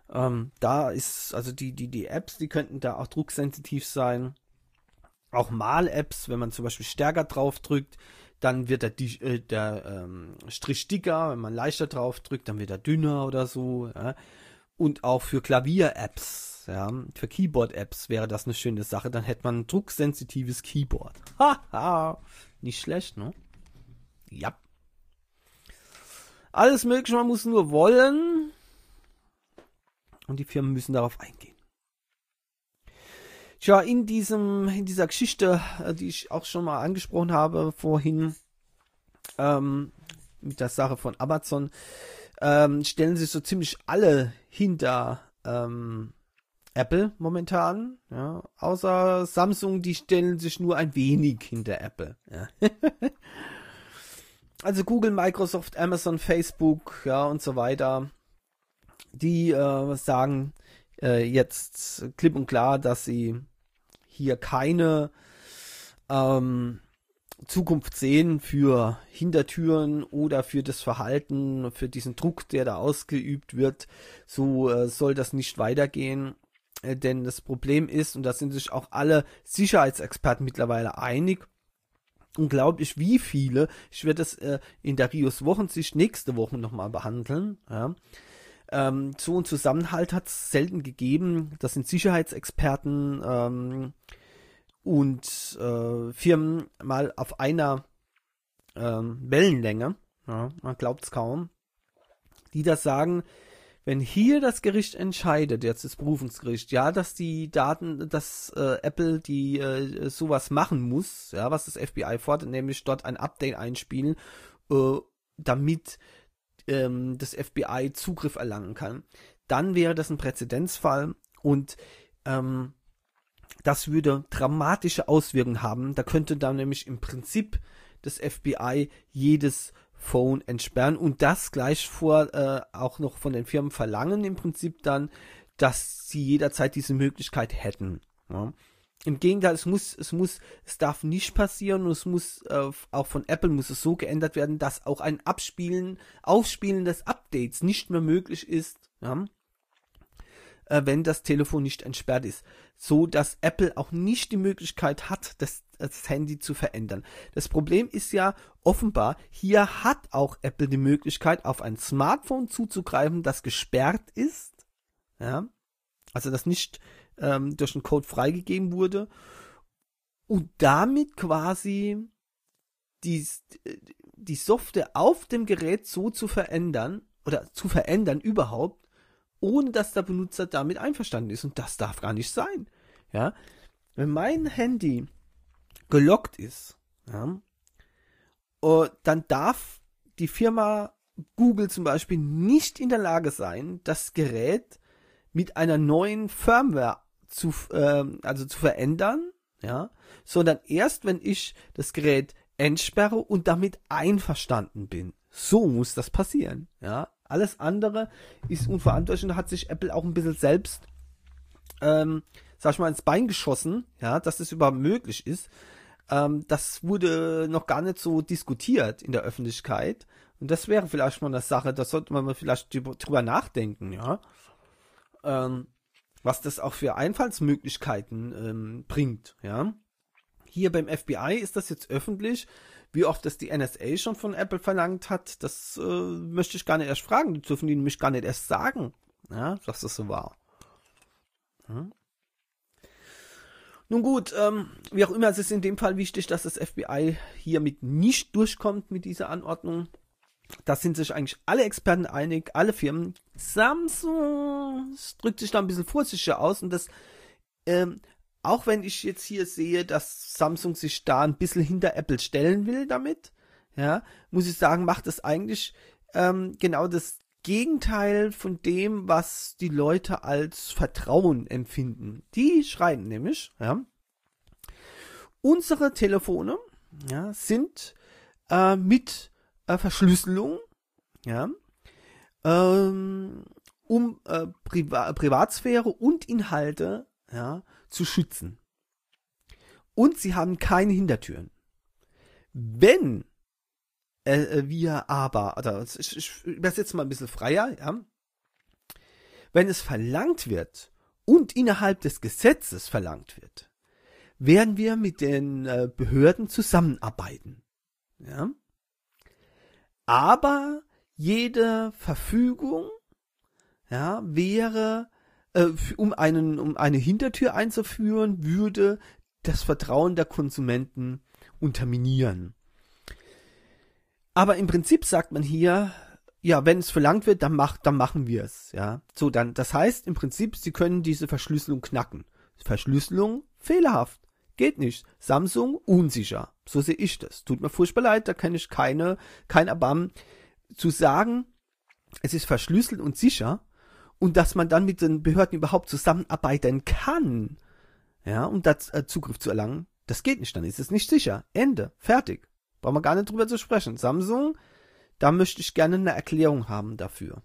Ähm, da ist, also die, die, die Apps, die könnten da auch drucksensitiv sein. Auch Mal-Apps, wenn man zum Beispiel stärker drauf drückt, dann wird der, äh, der ähm, Strich dicker, wenn man leichter drauf drückt, dann wird er dünner oder so. Ja. Und auch für Klavier-Apps, ja, für Keyboard-Apps wäre das eine schöne Sache. Dann hätte man ein drucksensitives Keyboard. Haha, nicht schlecht, ne? Ja. Alles mögliche, man muss nur wollen. Und die Firmen müssen darauf eingehen. Tja, in diesem, in dieser Geschichte, die ich auch schon mal angesprochen habe vorhin, ähm, mit der Sache von Amazon, ähm, stellen sich so ziemlich alle hinter ähm, Apple momentan, ja, außer Samsung, die stellen sich nur ein wenig hinter Apple. Ja. Also Google, Microsoft, Amazon, Facebook, ja und so weiter, die äh, sagen äh, jetzt klipp und klar, dass sie hier keine ähm, Zukunft sehen für Hintertüren oder für das Verhalten, für diesen Druck, der da ausgeübt wird. So äh, soll das nicht weitergehen, äh, denn das Problem ist, und da sind sich auch alle Sicherheitsexperten mittlerweile einig, unglaublich wie viele, ich werde das äh, in der Rios Wochensicht nächste Woche nochmal behandeln, ja. Ähm, so einen Zusammenhalt hat es selten gegeben. Das sind Sicherheitsexperten ähm, und äh, Firmen mal auf einer ähm, Wellenlänge, ja, man glaubt es kaum, die das sagen, wenn hier das Gericht entscheidet, jetzt das Berufungsgericht, ja, dass die Daten, dass äh, Apple die äh, sowas machen muss, ja, was das F B I fordert, nämlich dort ein Update einspielen, äh, damit das F B I Zugriff erlangen kann, dann wäre das ein Präzedenzfall und ähm, das würde dramatische Auswirkungen haben. Da könnte dann nämlich im Prinzip das F B I jedes Phone entsperren und das gleich vor äh, auch noch von den Firmen verlangen im Prinzip dann, dass sie jederzeit diese Möglichkeit hätten. Ja. Im Gegenteil, es muss, es muss, es darf nicht passieren und es muss, äh, auch von Apple muss es so geändert werden, dass auch ein Abspielen, Aufspielen des Updates nicht mehr möglich ist, ja, äh, wenn das Telefon nicht entsperrt ist. So, dass Apple auch nicht die Möglichkeit hat, das, das Handy zu verändern. Das Problem ist ja offenbar, hier hat auch Apple die Möglichkeit, auf ein Smartphone zuzugreifen, das gesperrt ist, ja, also das nicht ähm, durch einen Code freigegeben wurde und damit quasi die, die Software auf dem Gerät so zu verändern oder zu verändern überhaupt, ohne dass der Benutzer damit einverstanden ist. Und das darf gar nicht sein. Ja? Wenn mein Handy gelockt ist, ja, dann darf die Firma Google zum Beispiel nicht in der Lage sein, das Gerät mit einer neuen Firmware zu, äh, also zu verändern, ja, sondern erst, wenn ich das Gerät entsperre und damit einverstanden bin. So muss das passieren, ja. Alles andere ist unverantwortlich und da hat sich Apple auch ein bisschen selbst, ähm, sag ich mal, ins Bein geschossen, ja, dass das überhaupt möglich ist. Ähm, das wurde noch gar nicht so diskutiert in der Öffentlichkeit und das wäre vielleicht mal eine Sache, da sollte man mal vielleicht drüber nachdenken, ja. Ähm, was das auch für Einfallsmöglichkeiten ähm, bringt, ja. Hier beim F B I ist das jetzt öffentlich. Wie oft das die N S A schon von Apple verlangt hat, das äh, möchte ich gar nicht erst fragen. Die dürfen die nämlich gar nicht erst sagen, ja, dass das so war. Hm. Nun gut, ähm, wie auch immer, es ist in dem Fall wichtig, dass das F B I hiermit nicht durchkommt mit dieser Anordnung. Da sind sich eigentlich alle Experten einig, alle Firmen. Samsung drückt sich da ein bisschen vorsichtiger aus und das, ähm, auch wenn ich jetzt hier sehe, dass Samsung sich da ein bisschen hinter Apple stellen will damit, ja, muss ich sagen, macht es eigentlich ähm, genau das Gegenteil von dem, was die Leute als Vertrauen empfinden. Die schreiben nämlich, ja, unsere Telefone, ja, sind äh, mit äh, Verschlüsselung, ja, ähm, um äh, Priva- Privatsphäre und Inhalte, ja, zu schützen. Und sie haben keine Hintertüren. Wenn äh, wir aber, also ich, ich übersetze mal ein bisschen freier, ja, wenn es verlangt wird und innerhalb des Gesetzes verlangt wird, werden wir mit den äh, Behörden zusammenarbeiten. Ja? Aber jede Verfügung, ja, wäre, äh, um einen, um eine Hintertür einzuführen, würde das Vertrauen der Konsumenten unterminieren. Aber im Prinzip sagt man hier, ja, wenn es verlangt wird, dann macht, dann machen wir es, ja. So, dann, das heißt im Prinzip, sie können diese Verschlüsselung knacken. Verschlüsselung fehlerhaft. Geht nicht. Samsung unsicher. So sehe ich das. Tut mir furchtbar leid, da kann ich keine, kein Erbarmen zu sagen, es ist verschlüsselt und sicher und dass man dann mit den Behörden überhaupt zusammenarbeiten kann, ja, um da äh, Zugriff zu erlangen, das geht nicht, dann ist es nicht sicher. Ende. Fertig. Brauchen wir gar nicht drüber zu sprechen. Samsung, da möchte ich gerne eine Erklärung haben dafür.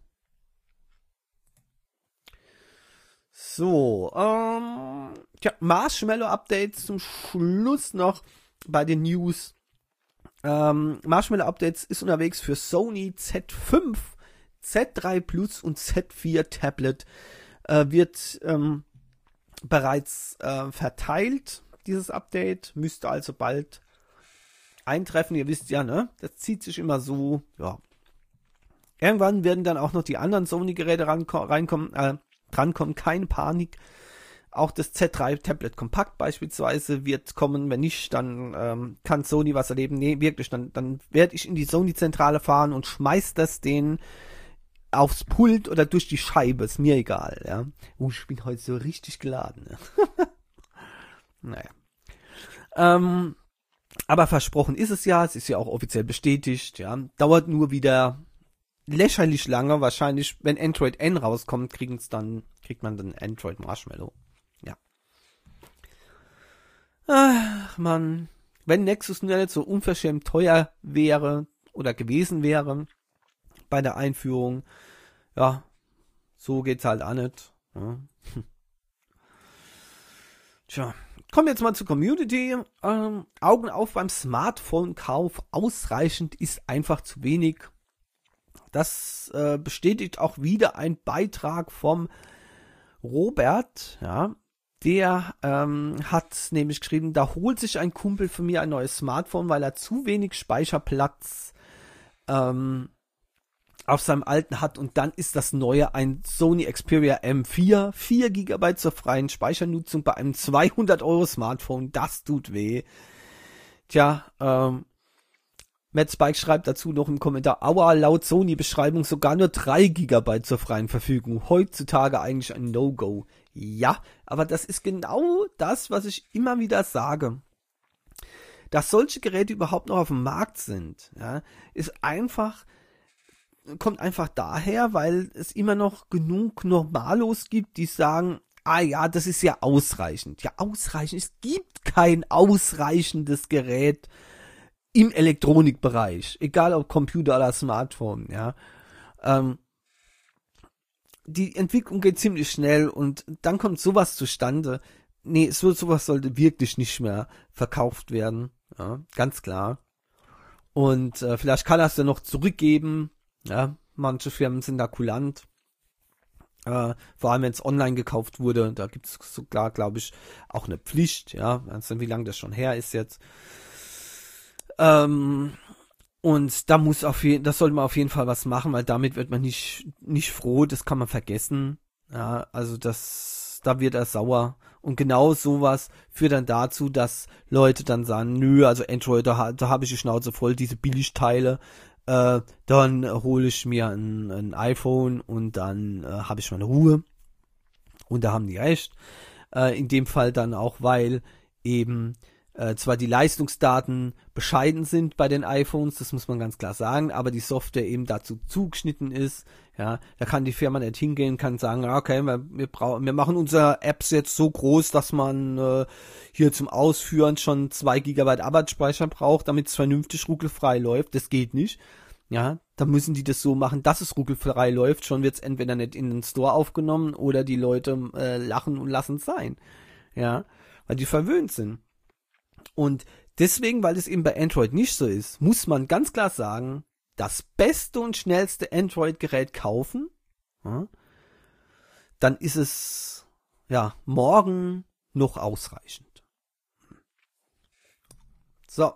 So, ähm, ja, Marshmallow-Updates zum Schluss noch bei den News. Ähm, Marshmallow-Updates ist unterwegs für Sony Z fünf, Z drei Plus und Z vier Tablet. Äh, wird ähm, bereits äh, verteilt, dieses Update. Müsste also bald eintreffen. Ihr wisst ja, ne? Das zieht sich immer so, ja. Irgendwann werden dann auch noch die anderen Sony-Geräte reinkommen, äh, drankommen, keine Panik. Auch das Z drei Tablet Kompakt beispielsweise wird kommen. Wenn nicht, dann ähm, kann Sony was erleben. Nee, wirklich, dann, dann werde ich in die Sony-Zentrale fahren und schmeiß das denen aufs Pult oder durch die Scheibe. Ist mir egal, ja. Oh, ich bin heute so richtig geladen. Ne? Naja. Ähm, aber versprochen ist es ja. Es ist ja auch offiziell bestätigt, ja. Dauert nur wieder lächerlich lange. Wahrscheinlich, wenn Android N rauskommt, kriegen's dann, kriegt man dann Android Marshmallow. Ja. Ach, Mann. Wenn Nexus nur nicht so unverschämt teuer wäre oder gewesen wäre bei der Einführung, ja, so geht's halt auch nicht. Ja. Tja, kommen wir jetzt mal zur Community. Ähm, Augen auf beim Smartphone-Kauf. Ausreichend ist einfach zu wenig. Das äh, bestätigt auch wieder ein Beitrag vom Robert, ja. Der ähm, hat nämlich geschrieben, da holt sich ein Kumpel von mir ein neues Smartphone, weil er zu wenig Speicherplatz ähm, auf seinem alten hat und dann ist das neue ein Sony Xperia M vier, vier Gigabyte zur freien Speichernutzung bei einem zweihundert Euro Smartphone, das tut weh. Tja, ähm, Matt Spike schreibt dazu noch im Kommentar, aua, laut Sony-Beschreibung sogar nur drei Gigabyte zur freien Verfügung. Heutzutage eigentlich ein No-Go. Ja, aber das ist genau das, was ich immer wieder sage. Dass solche Geräte überhaupt noch auf dem Markt sind, ja, ist einfach, kommt einfach daher, weil es immer noch genug Normalos gibt, die sagen, ah ja, das ist ja ausreichend. Ja, ausreichend. Es gibt kein ausreichendes Gerät im Elektronikbereich, egal ob Computer oder Smartphone, ja. Ähm, die Entwicklung geht ziemlich schnell und dann kommt sowas zustande. Nee, so sowas sollte wirklich nicht mehr verkauft werden, ja, ganz klar. Und äh, vielleicht kann er es ja noch zurückgeben, ja. Manche Firmen sind da kulant. Äh, vor allem wenn es online gekauft wurde, da gibt es sogar, glaube ich, auch eine Pflicht, ja. Also wie lange das schon her ist jetzt. Ähm, und da muss auf jeden, das sollte man auf jeden Fall was machen, weil damit wird man nicht, nicht froh, das kann man vergessen. Ja, also das, da wird er sauer. Und genau sowas führt dann dazu, dass Leute dann sagen, nö, also Android, da, da habe ich die Schnauze voll, diese Billigteile, äh, dann hole ich mir ein, ein iPhone und dann äh, habe ich meine Ruhe. Und da haben die recht. Äh, in dem Fall dann auch, weil eben Äh, zwar die Leistungsdaten bescheiden sind bei den iPhones, das muss man ganz klar sagen, aber die Software eben dazu zugeschnitten ist, ja, da kann die Firma nicht hingehen, kann sagen, okay, wir, wir, brauchen, wir machen unsere Apps jetzt so groß, dass man äh, hier zum Ausführen schon zwei Gigabyte Arbeitsspeicher braucht, damit es vernünftig ruckelfrei läuft, das geht nicht, ja, da müssen die das so machen, dass es ruckelfrei läuft, schon wird es entweder nicht in den Store aufgenommen oder die Leute äh, lachen und lassen es sein, ja, weil die verwöhnt sind. Und deswegen, weil es eben bei Android nicht so ist, muss man ganz klar sagen, das beste und schnellste Android-Gerät kaufen, ja, dann ist es ja morgen noch ausreichend. So.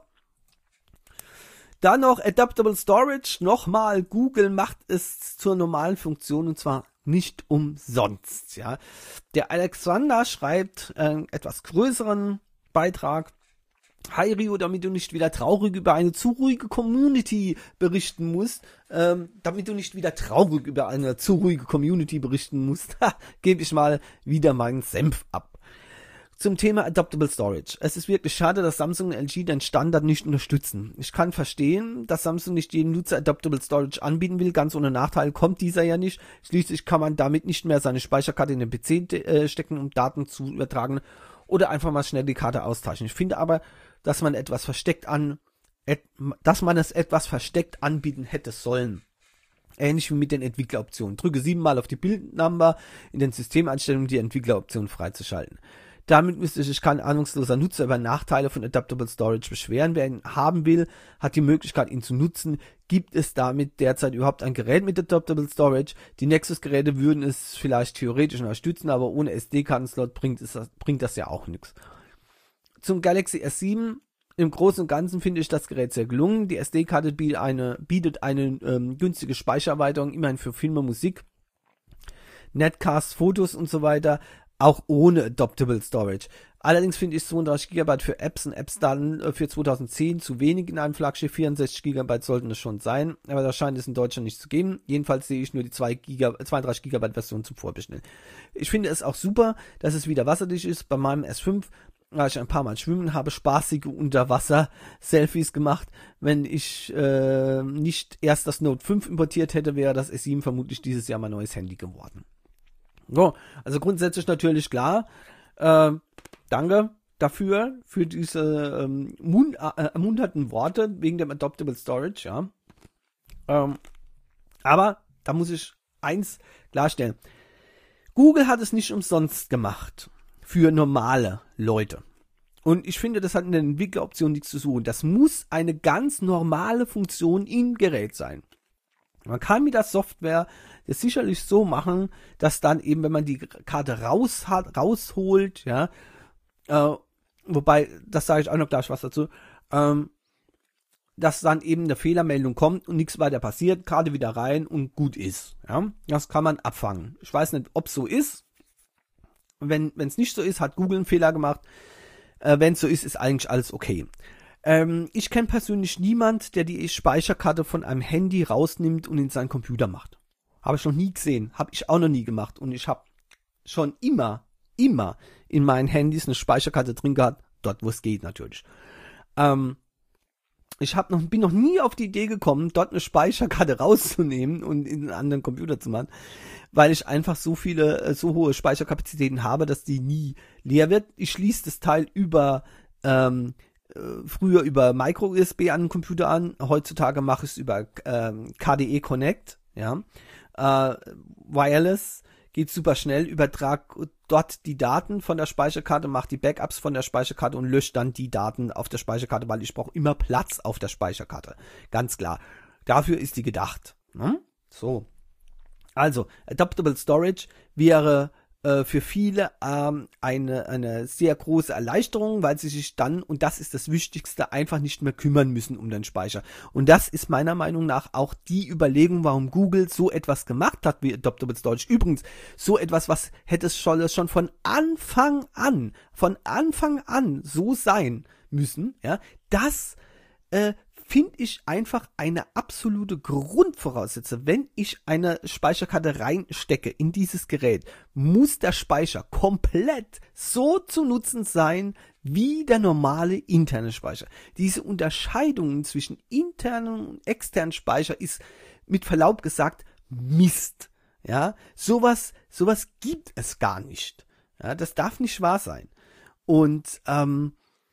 Dann noch Adaptable Storage. Nochmal, Google macht es zur normalen Funktion und zwar nicht umsonst. Ja. Der Alexander schreibt äh, etwas größeren Beitrag. Hi Rio, damit du nicht wieder traurig über eine zu ruhige Community berichten musst, ähm, damit du nicht wieder traurig über eine zu ruhige Community berichten musst, gebe ich mal wieder meinen Senf ab. Zum Thema Adaptable Storage. Es ist wirklich schade, dass Samsung und L G den Standard nicht unterstützen. Ich kann verstehen, dass Samsung nicht jedem Nutzer Adaptable Storage anbieten will. Ganz ohne Nachteil kommt dieser ja nicht. Schließlich kann man damit nicht mehr seine Speicherkarte in den P C äh, stecken, um Daten zu übertragen oder einfach mal schnell die Karte austauschen. Ich finde aber, dass man etwas versteckt an, et, dass man es etwas versteckt anbieten hätte sollen. Ähnlich wie mit den Entwickleroptionen. Drücke siebenmal auf die Bildnummer in den Systemeinstellungen, um die Entwickleroption freizuschalten. Damit müsste sich kein ahnungsloser Nutzer über Nachteile von Adaptable Storage beschweren. Wer ihn haben will, hat die Möglichkeit, ihn zu nutzen. Gibt es damit derzeit überhaupt ein Gerät mit Adaptable Storage? Die Nexus-Geräte würden es vielleicht theoretisch unterstützen, aber ohne S D-Kartenslot bringt, es, bringt das ja auch nichts. Zum Galaxy S sieben. Im Großen und Ganzen finde ich das Gerät sehr gelungen. Die S D-Karte bietet eine, bietet eine ähm, günstige Speichererweiterung, immerhin für Filme, Musik, Netcasts, Fotos und so weiter. Auch ohne Adaptable Storage. Allerdings finde ich zweiunddreißig Gigabyte für Apps und Apps dann für zweitausendzehn zu wenig in einem Flaggschiff. vierundsechzig Gigabyte sollten es schon sein, aber das scheint es in Deutschland nicht zu geben. Jedenfalls sehe ich nur die zwei Giga, zweiunddreißig Gigabyte Version zum Vorbestellen. Ich finde es auch super, dass es wieder wasserdicht ist. Bei meinem S fünf war ich ein paar Mal schwimmen, habe spaßige Unterwasser-Selfies gemacht. Wenn ich äh, nicht erst das Note fünf importiert hätte, wäre das S sieben vermutlich dieses Jahr mein neues Handy geworden. So, also grundsätzlich natürlich klar, äh, danke dafür, für diese ähm, mund, äh, ermunternden Worte wegen dem Adaptable Storage, ja. Ähm, aber da muss ich eins klarstellen. Google hat es nicht umsonst gemacht für normale Leute. Und ich finde, das hat in der Entwickleroption nichts zu suchen. Das muss eine ganz normale Funktion im Gerät sein. Man kann mit der Software das sicherlich so machen, dass dann eben, wenn man die Karte raus hat, rausholt, ja, äh, wobei, das sage ich auch noch gleich was dazu, ähm, dass dann eben eine Fehlermeldung kommt und nichts weiter passiert, Karte wieder rein und gut ist, ja, das kann man abfangen. Ich weiß nicht, ob es so ist. Wenn es nicht so ist, hat Google einen Fehler gemacht. Äh, wenn es so ist, ist eigentlich alles okay. Ähm, ich kenne persönlich niemand, der die Speicherkarte von einem Handy rausnimmt und in seinen Computer macht. Habe ich noch nie gesehen. Habe ich auch noch nie gemacht. Und ich habe schon immer, immer in meinen Handys eine Speicherkarte drin gehabt. Dort, wo es geht, natürlich. Ähm, ich hab noch, bin noch nie auf die Idee gekommen, dort eine Speicherkarte rauszunehmen und in einen anderen Computer zu machen. Weil ich einfach so viele, so hohe Speicherkapazitäten habe, dass die nie leer wird. Ich schließe das Teil über... Ähm, früher über Micro U S B an den Computer an, heutzutage mache ich es über ähm, K D E Connect, ja, äh, Wireless, geht super schnell, übertrag dort die Daten von der Speicherkarte, mache die Backups von der Speicherkarte und lösche dann die Daten auf der Speicherkarte, weil ich brauche immer Platz auf der Speicherkarte, ganz klar. Dafür ist die gedacht, ne? So. Also, Adaptable Storage wäre für viele ähm, eine, eine sehr große Erleichterung, weil sie sich dann, und das ist das Wichtigste, einfach nicht mehr kümmern müssen um den Speicher. Und das ist meiner Meinung nach auch die Überlegung, warum Google so etwas gemacht hat wie Adaptable Storage. Übrigens, so etwas, was hätte es schon, schon von Anfang an, von Anfang an so sein müssen, ja, das äh, finde ich einfach eine absolute Grundvoraussetzung. Wenn ich eine Speicherkarte reinstecke in dieses Gerät, muss der Speicher komplett so zu nutzen sein, wie der normale interne Speicher. Diese Unterscheidung zwischen internen und externen Speicher ist mit Verlaub gesagt Mist. Ja, sowas, sowas gibt es gar nicht. Ja, das darf nicht wahr sein. Und, ähm,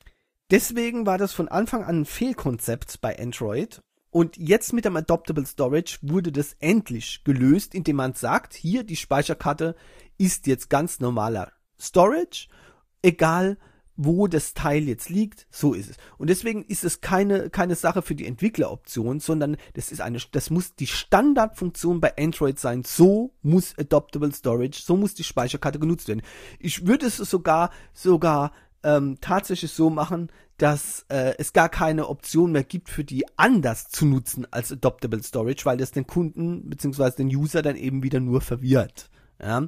deswegen war das von Anfang an ein Fehlkonzept bei Android und jetzt mit dem Adaptable Storage wurde das endlich gelöst, indem man sagt, hier die Speicherkarte ist jetzt ganz normaler Storage, egal wo das Teil jetzt liegt, so ist es. Und deswegen ist es keine, keine Sache für die Entwickleroption, sondern das ist eine, das muss die Standardfunktion bei Android sein. So muss Adaptable Storage, so muss die Speicherkarte genutzt werden. Ich würde es sogar, sogar, ähm, tatsächlich so machen, dass äh, es gar keine Option mehr gibt, für die anders zu nutzen als Adaptable Storage, weil das den Kunden bzw. den User dann eben wieder nur verwirrt. Ja.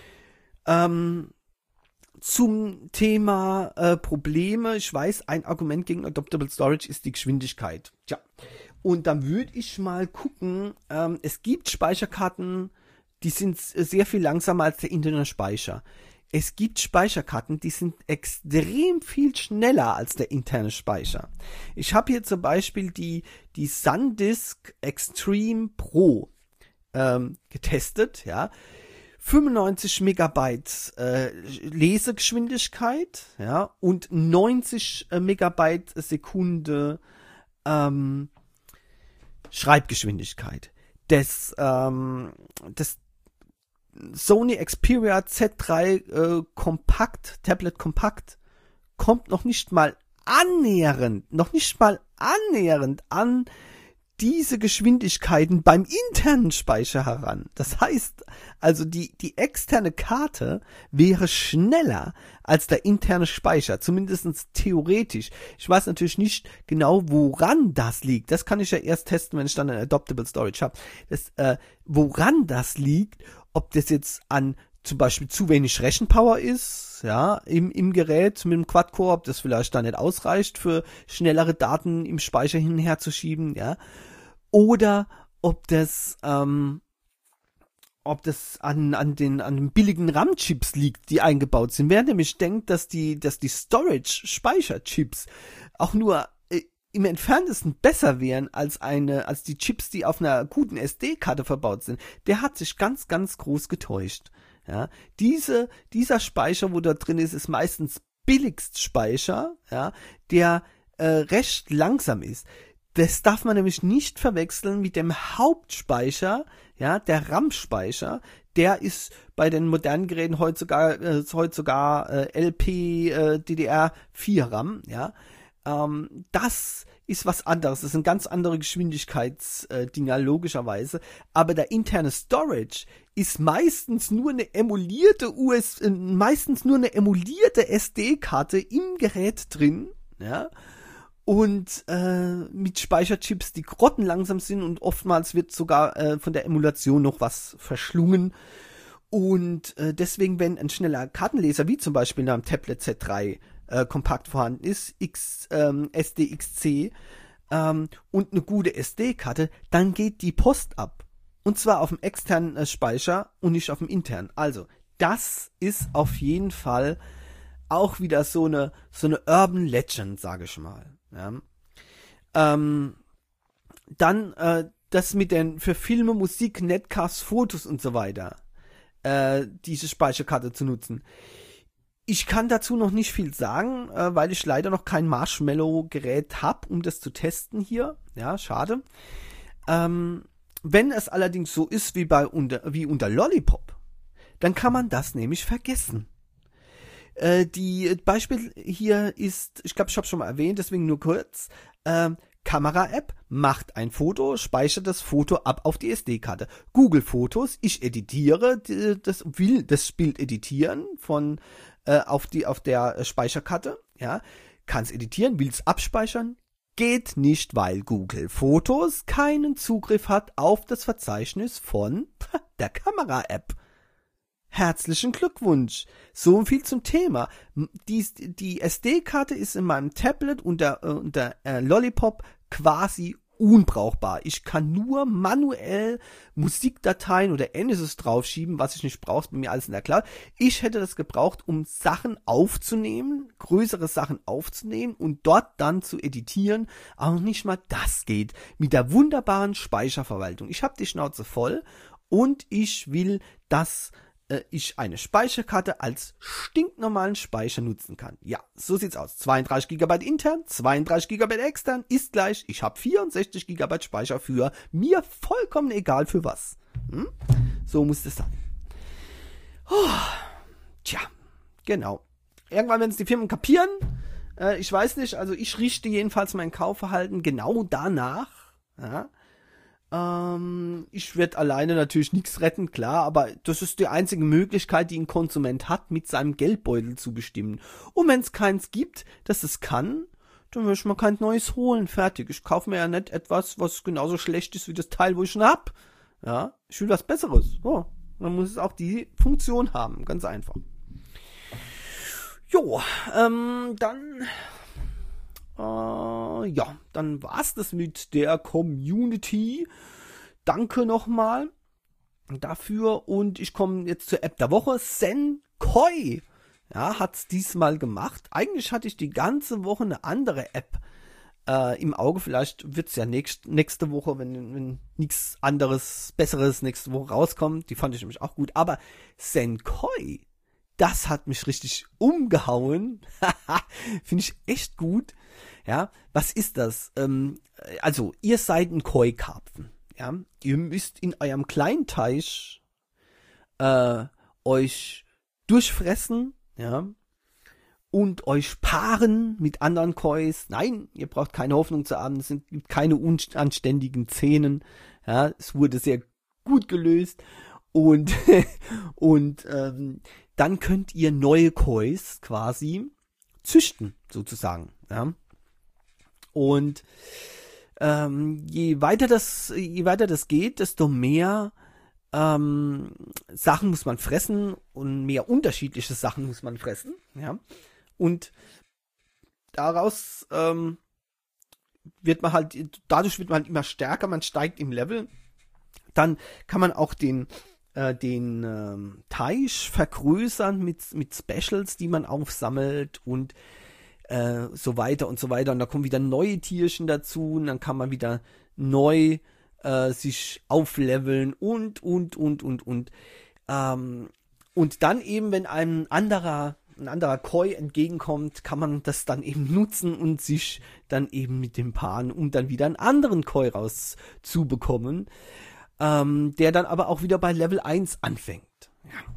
Ähm, Zum Thema äh, Probleme, ich weiß, ein Argument gegen Adaptable Storage ist die Geschwindigkeit. Tja, und dann würde ich mal gucken, ähm, es gibt Speicherkarten, die sind sehr viel langsamer als der interne Speicher. Es gibt Speicherkarten, die sind extrem viel schneller als der interne Speicher. Ich habe hier zum Beispiel die, die SanDisk Extreme Pro ähm, getestet, ja. fünfundneunzig Megabyte äh, Lesegeschwindigkeit, ja, und neunzig äh, Megabyte Sekunde ähm, Schreibgeschwindigkeit. Das, ähm, das Sony Xperia Z drei äh, Kompakt, Tablet Kompakt, kommt noch nicht mal annähernd, noch nicht mal annähernd an diese Geschwindigkeiten beim internen Speicher heran. Das heißt, also die, die externe Karte wäre schneller als der interne Speicher, zumindest theoretisch. Ich weiß natürlich nicht genau, woran das liegt. Das kann ich ja erst testen, wenn ich dann ein Adaptable Storage habe. Das, äh, woran das liegt, ob das jetzt an zum Beispiel zu wenig Rechenpower ist, ja, im, im Gerät mit dem Quad-Core, ob das vielleicht da nicht ausreicht, für schnellere Daten im Speicher hin und her zu schieben, ja, oder ob das, ähm, ob das an, an den, an den billigen RAM-Chips liegt, die eingebaut sind. Wer nämlich denkt, dass die, dass die Storage-Speicher-Chips auch nur äh, im Entferntesten besser wären als eine, als die Chips, die auf einer guten S D-Karte verbaut sind, der hat sich ganz, ganz groß getäuscht. Ja, diese, dieser Speicher, wo da drin ist, ist meistens Billigstspeicher, ja, der äh, recht langsam ist. Das darf man nämlich nicht verwechseln mit dem Hauptspeicher, ja, der RAM-Speicher. Der ist bei den modernen Geräten heute sogar, äh, heute sogar äh, L P äh, D D R vier RAM, ja. Ähm, das ist was anderes. Das sind ganz andere Geschwindigkeitsdinger, äh, logischerweise. Aber der interne Storage ist meistens nur eine emulierte U S, äh, meistens nur eine emulierte S D-Karte im Gerät drin, ja. Und äh, mit Speicherchips, die grottenlangsam sind, und oftmals wird sogar äh, von der Emulation noch was verschlungen. Und äh, deswegen, wenn ein schneller Kartenleser, wie zum Beispiel in einem Tablet Z drei äh, kompakt vorhanden ist, X, ähm, S D X C ähm, und eine gute S D-Karte, dann geht die Post ab. Und zwar auf dem externen äh, Speicher und nicht auf dem internen. Also, das ist auf jeden Fall auch wieder so eine, so eine Urban Legend, sage ich mal. Ja. Ähm, dann äh, das mit den für Filme, Musik, Netcasts, Fotos und so weiter, äh, diese Speicherkarte zu nutzen. Ich kann dazu noch nicht viel sagen, äh, weil ich leider noch kein Marshmallow-Gerät habe, um das zu testen hier. Ja, schade. Ähm, wenn es allerdings so ist wie bei unter, wie unter Lollipop, dann kann man das nämlich vergessen. Äh, die Beispiel hier ist, ich glaube, ich habe schon mal erwähnt, deswegen nur kurz, äh, Kamera-App macht ein Foto, speichert das Foto ab auf die S D-Karte. Google Fotos, ich editiere, das will das Bild editieren von äh, auf die auf der Speicherkarte, ja, kann es editieren, will es abspeichern, geht nicht, weil Google Fotos keinen Zugriff hat auf das Verzeichnis von der Kamera-App. Herzlichen Glückwunsch. So viel zum Thema. Die, die S D-Karte ist in meinem Tablet unter, äh, unter äh, Lollipop quasi unbrauchbar. Ich kann nur manuell Musikdateien oder ähnliches draufschieben, was ich nicht brauche, bei mir alles in der Cloud. Ich hätte das gebraucht, um Sachen aufzunehmen, größere Sachen aufzunehmen und dort dann zu editieren. Aber nicht mal das geht mit der wunderbaren Speicherverwaltung. Ich habe die Schnauze voll und ich will, dass ich eine Speicherkarte als stinknormalen Speicher nutzen kann. Ja, so sieht's aus. zweiunddreißig Gigabyte intern, zweiunddreißig Gigabyte extern ist gleich, ich habe vierundsechzig Gigabyte Speicher für mir vollkommen egal für was. Hm? So muss das sein. Oh, tja, genau. irgendwann werden es die Firmen kapieren. Äh, ich weiß nicht, also ich richte jedenfalls mein Kaufverhalten genau danach. Ja. Ähm, ich werde alleine natürlich nichts retten, klar, aber das ist die einzige Möglichkeit, die ein Konsument hat, mit seinem Geldbeutel zu bestimmen. Und wenn es keins gibt, das es kann, dann will ich mal kein neues holen. Fertig. Ich kaufe mir ja nicht etwas, was genauso schlecht ist wie das Teil, wo ich schon hab. Ja, ich will was Besseres. So, dann muss es auch die Funktion haben. Ganz einfach. Jo, ähm, dann, äh, ja, dann war's das mit der Community. Danke nochmal dafür und ich komme jetzt zur App der Woche. Senkoi, ja, hat's diesmal gemacht. Eigentlich hatte ich die ganze Woche eine andere App äh, im Auge. Vielleicht wird's ja nächst, nächste Woche, wenn, wenn nichts anderes, Besseres nächste Woche rauskommt. Die fand ich nämlich auch gut. Aber Senkoi, das hat mich richtig umgehauen. Finde ich echt gut. Ja, was ist das? Ähm, also, ihr seid ein Koi-Karpfen. Ja, ihr müsst in eurem kleinen Teich äh, euch durchfressen, ja, und euch paaren mit anderen Kois. Nein, ihr braucht keine Hoffnung zu haben. Es gibt keine unanständigen Szenen. Ja, es wurde sehr gut gelöst. Und, und ähm, dann könnt ihr neue Kois quasi züchten, sozusagen. Ja. Und ähm, je weiter das, je weiter das geht, desto mehr ähm, Sachen muss man fressen und mehr unterschiedliche Sachen muss man fressen. Ja. Und daraus ähm, wird man halt, dadurch wird man halt immer stärker, man steigt im Level. Dann kann man auch den den ähm, Teich vergrößern mit, mit Specials, die man aufsammelt und äh, so weiter und so weiter. Und da kommen wieder neue Tierchen dazu und dann kann man wieder neu äh, sich aufleveln und, und, und, und, und. Ähm, und dann eben, wenn ein anderer, ein anderer Koi entgegenkommt, kann man das dann eben nutzen und sich dann eben mit dem paaren, um dann wieder einen anderen Koi rauszubekommen. Ähm, der dann aber auch wieder bei Level eins anfängt. Ja.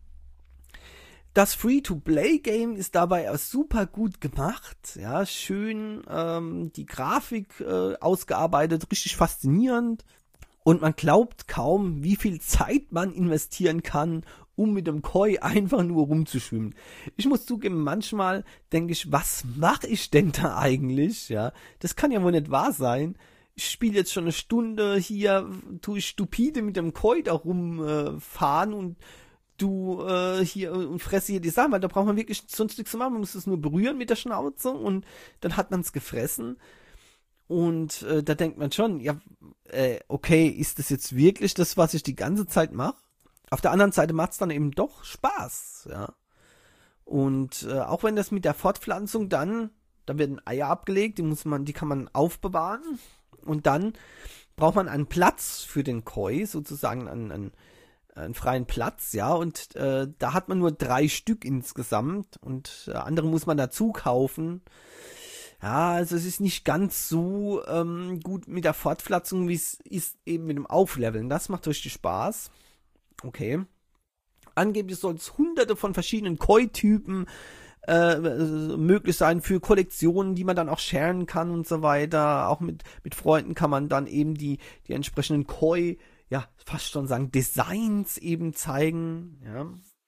Das Free-to-Play-Game ist dabei super gut gemacht. Ja, schön ähm, die Grafik äh, ausgearbeitet, richtig faszinierend. Und man glaubt kaum, wie viel Zeit man investieren kann, um mit dem Koi einfach nur rumzuschwimmen. Ich muss zugeben, manchmal denke ich, was mache ich denn da eigentlich? Ja, das kann ja wohl nicht wahr sein. Ich spiele jetzt schon eine Stunde hier, tue ich stupide mit dem Koi da rumfahren äh, und du äh, hier und fresse hier die Sachen, weil da braucht man wirklich sonst nichts zu machen, man muss es nur berühren mit der Schnauze und dann hat man es gefressen. Und äh, da denkt man schon, ja, äh, okay, ist das jetzt wirklich das, was ich die ganze Zeit mache? Auf der anderen Seite macht es dann eben doch Spaß, ja. Und äh, auch wenn das mit der Fortpflanzung dann, da werden Eier abgelegt, die muss man, die kann man aufbewahren. Und dann braucht man einen Platz für den Koi, sozusagen einen, einen, einen freien Platz, ja, und äh, da hat man nur drei Stück insgesamt und äh, andere muss man dazu kaufen. Ja, also es ist nicht ganz so ähm, gut mit der Fortpflanzung, wie es ist eben mit dem Aufleveln. Das macht richtig Spaß. Okay. Angeblich soll es hunderte von verschiedenen Koi-Typen Äh, möglich sein für Kollektionen, die man dann auch sharen kann und so weiter. Auch mit mit Freunden kann man dann eben die die entsprechenden Koi, ja, fast schon sagen Designs eben zeigen, ja.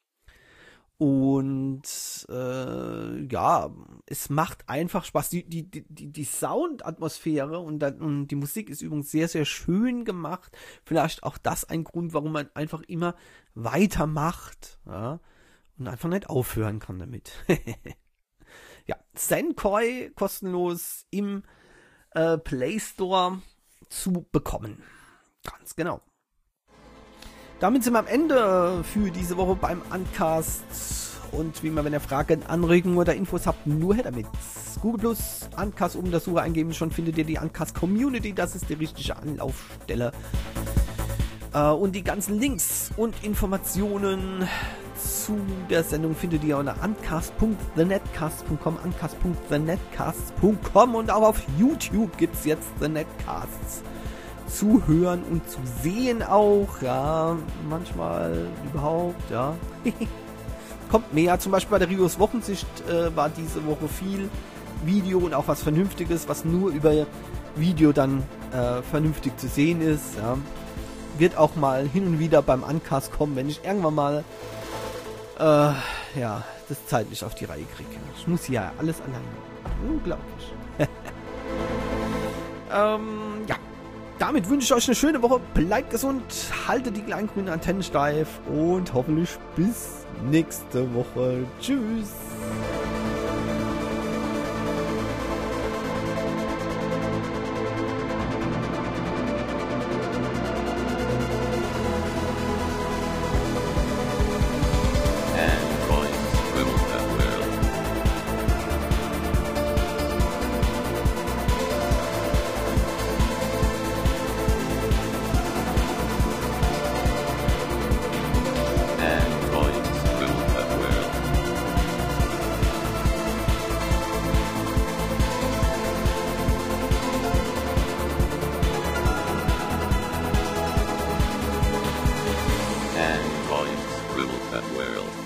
Und äh, ja, es macht einfach Spaß. Die die die die Soundatmosphäre und, dann, und die Musik ist übrigens sehr sehr schön gemacht. Vielleicht auch das ein Grund, warum man einfach immer weitermacht, ja. Und einfach nicht aufhören kann damit. Ja, Senkoi kostenlos im äh, Play Store zu bekommen. Ganz genau. Damit sind wir am Ende für diese Woche beim Uncast. Und wie immer, wenn ihr Fragen, Anregungen oder Infos habt, nur her damit. Google Plus, Uncast oben in der Suche eingeben, schon findet ihr die Uncast Community. Das ist die richtige Anlaufstelle. Äh, und die ganzen Links und Informationen zu der Sendung findet ihr unter uncast punkt the netcast punkt com, uncast punkt the netcast punkt com, und auch auf YouTube gibt es jetzt The Netcasts zu hören und zu sehen auch, ja, manchmal überhaupt, ja. kommt mehr. Zum Beispiel bei der Rios Wochensicht äh, war diese Woche viel Video und auch was Vernünftiges, was nur über Video dann äh, vernünftig zu sehen ist. Ja. Wird auch mal hin und wieder beim Uncast kommen, wenn ich irgendwann mal äh, ja, das zeitlich auf die Reihe kriege. Ich muss ja alles alleine. Unglaublich. ähm, ja. Damit wünsche ich euch eine schöne Woche. Bleibt gesund, haltet die kleinen grünen Antennen steif und hoffentlich bis nächste Woche. Tschüss. Rule that world.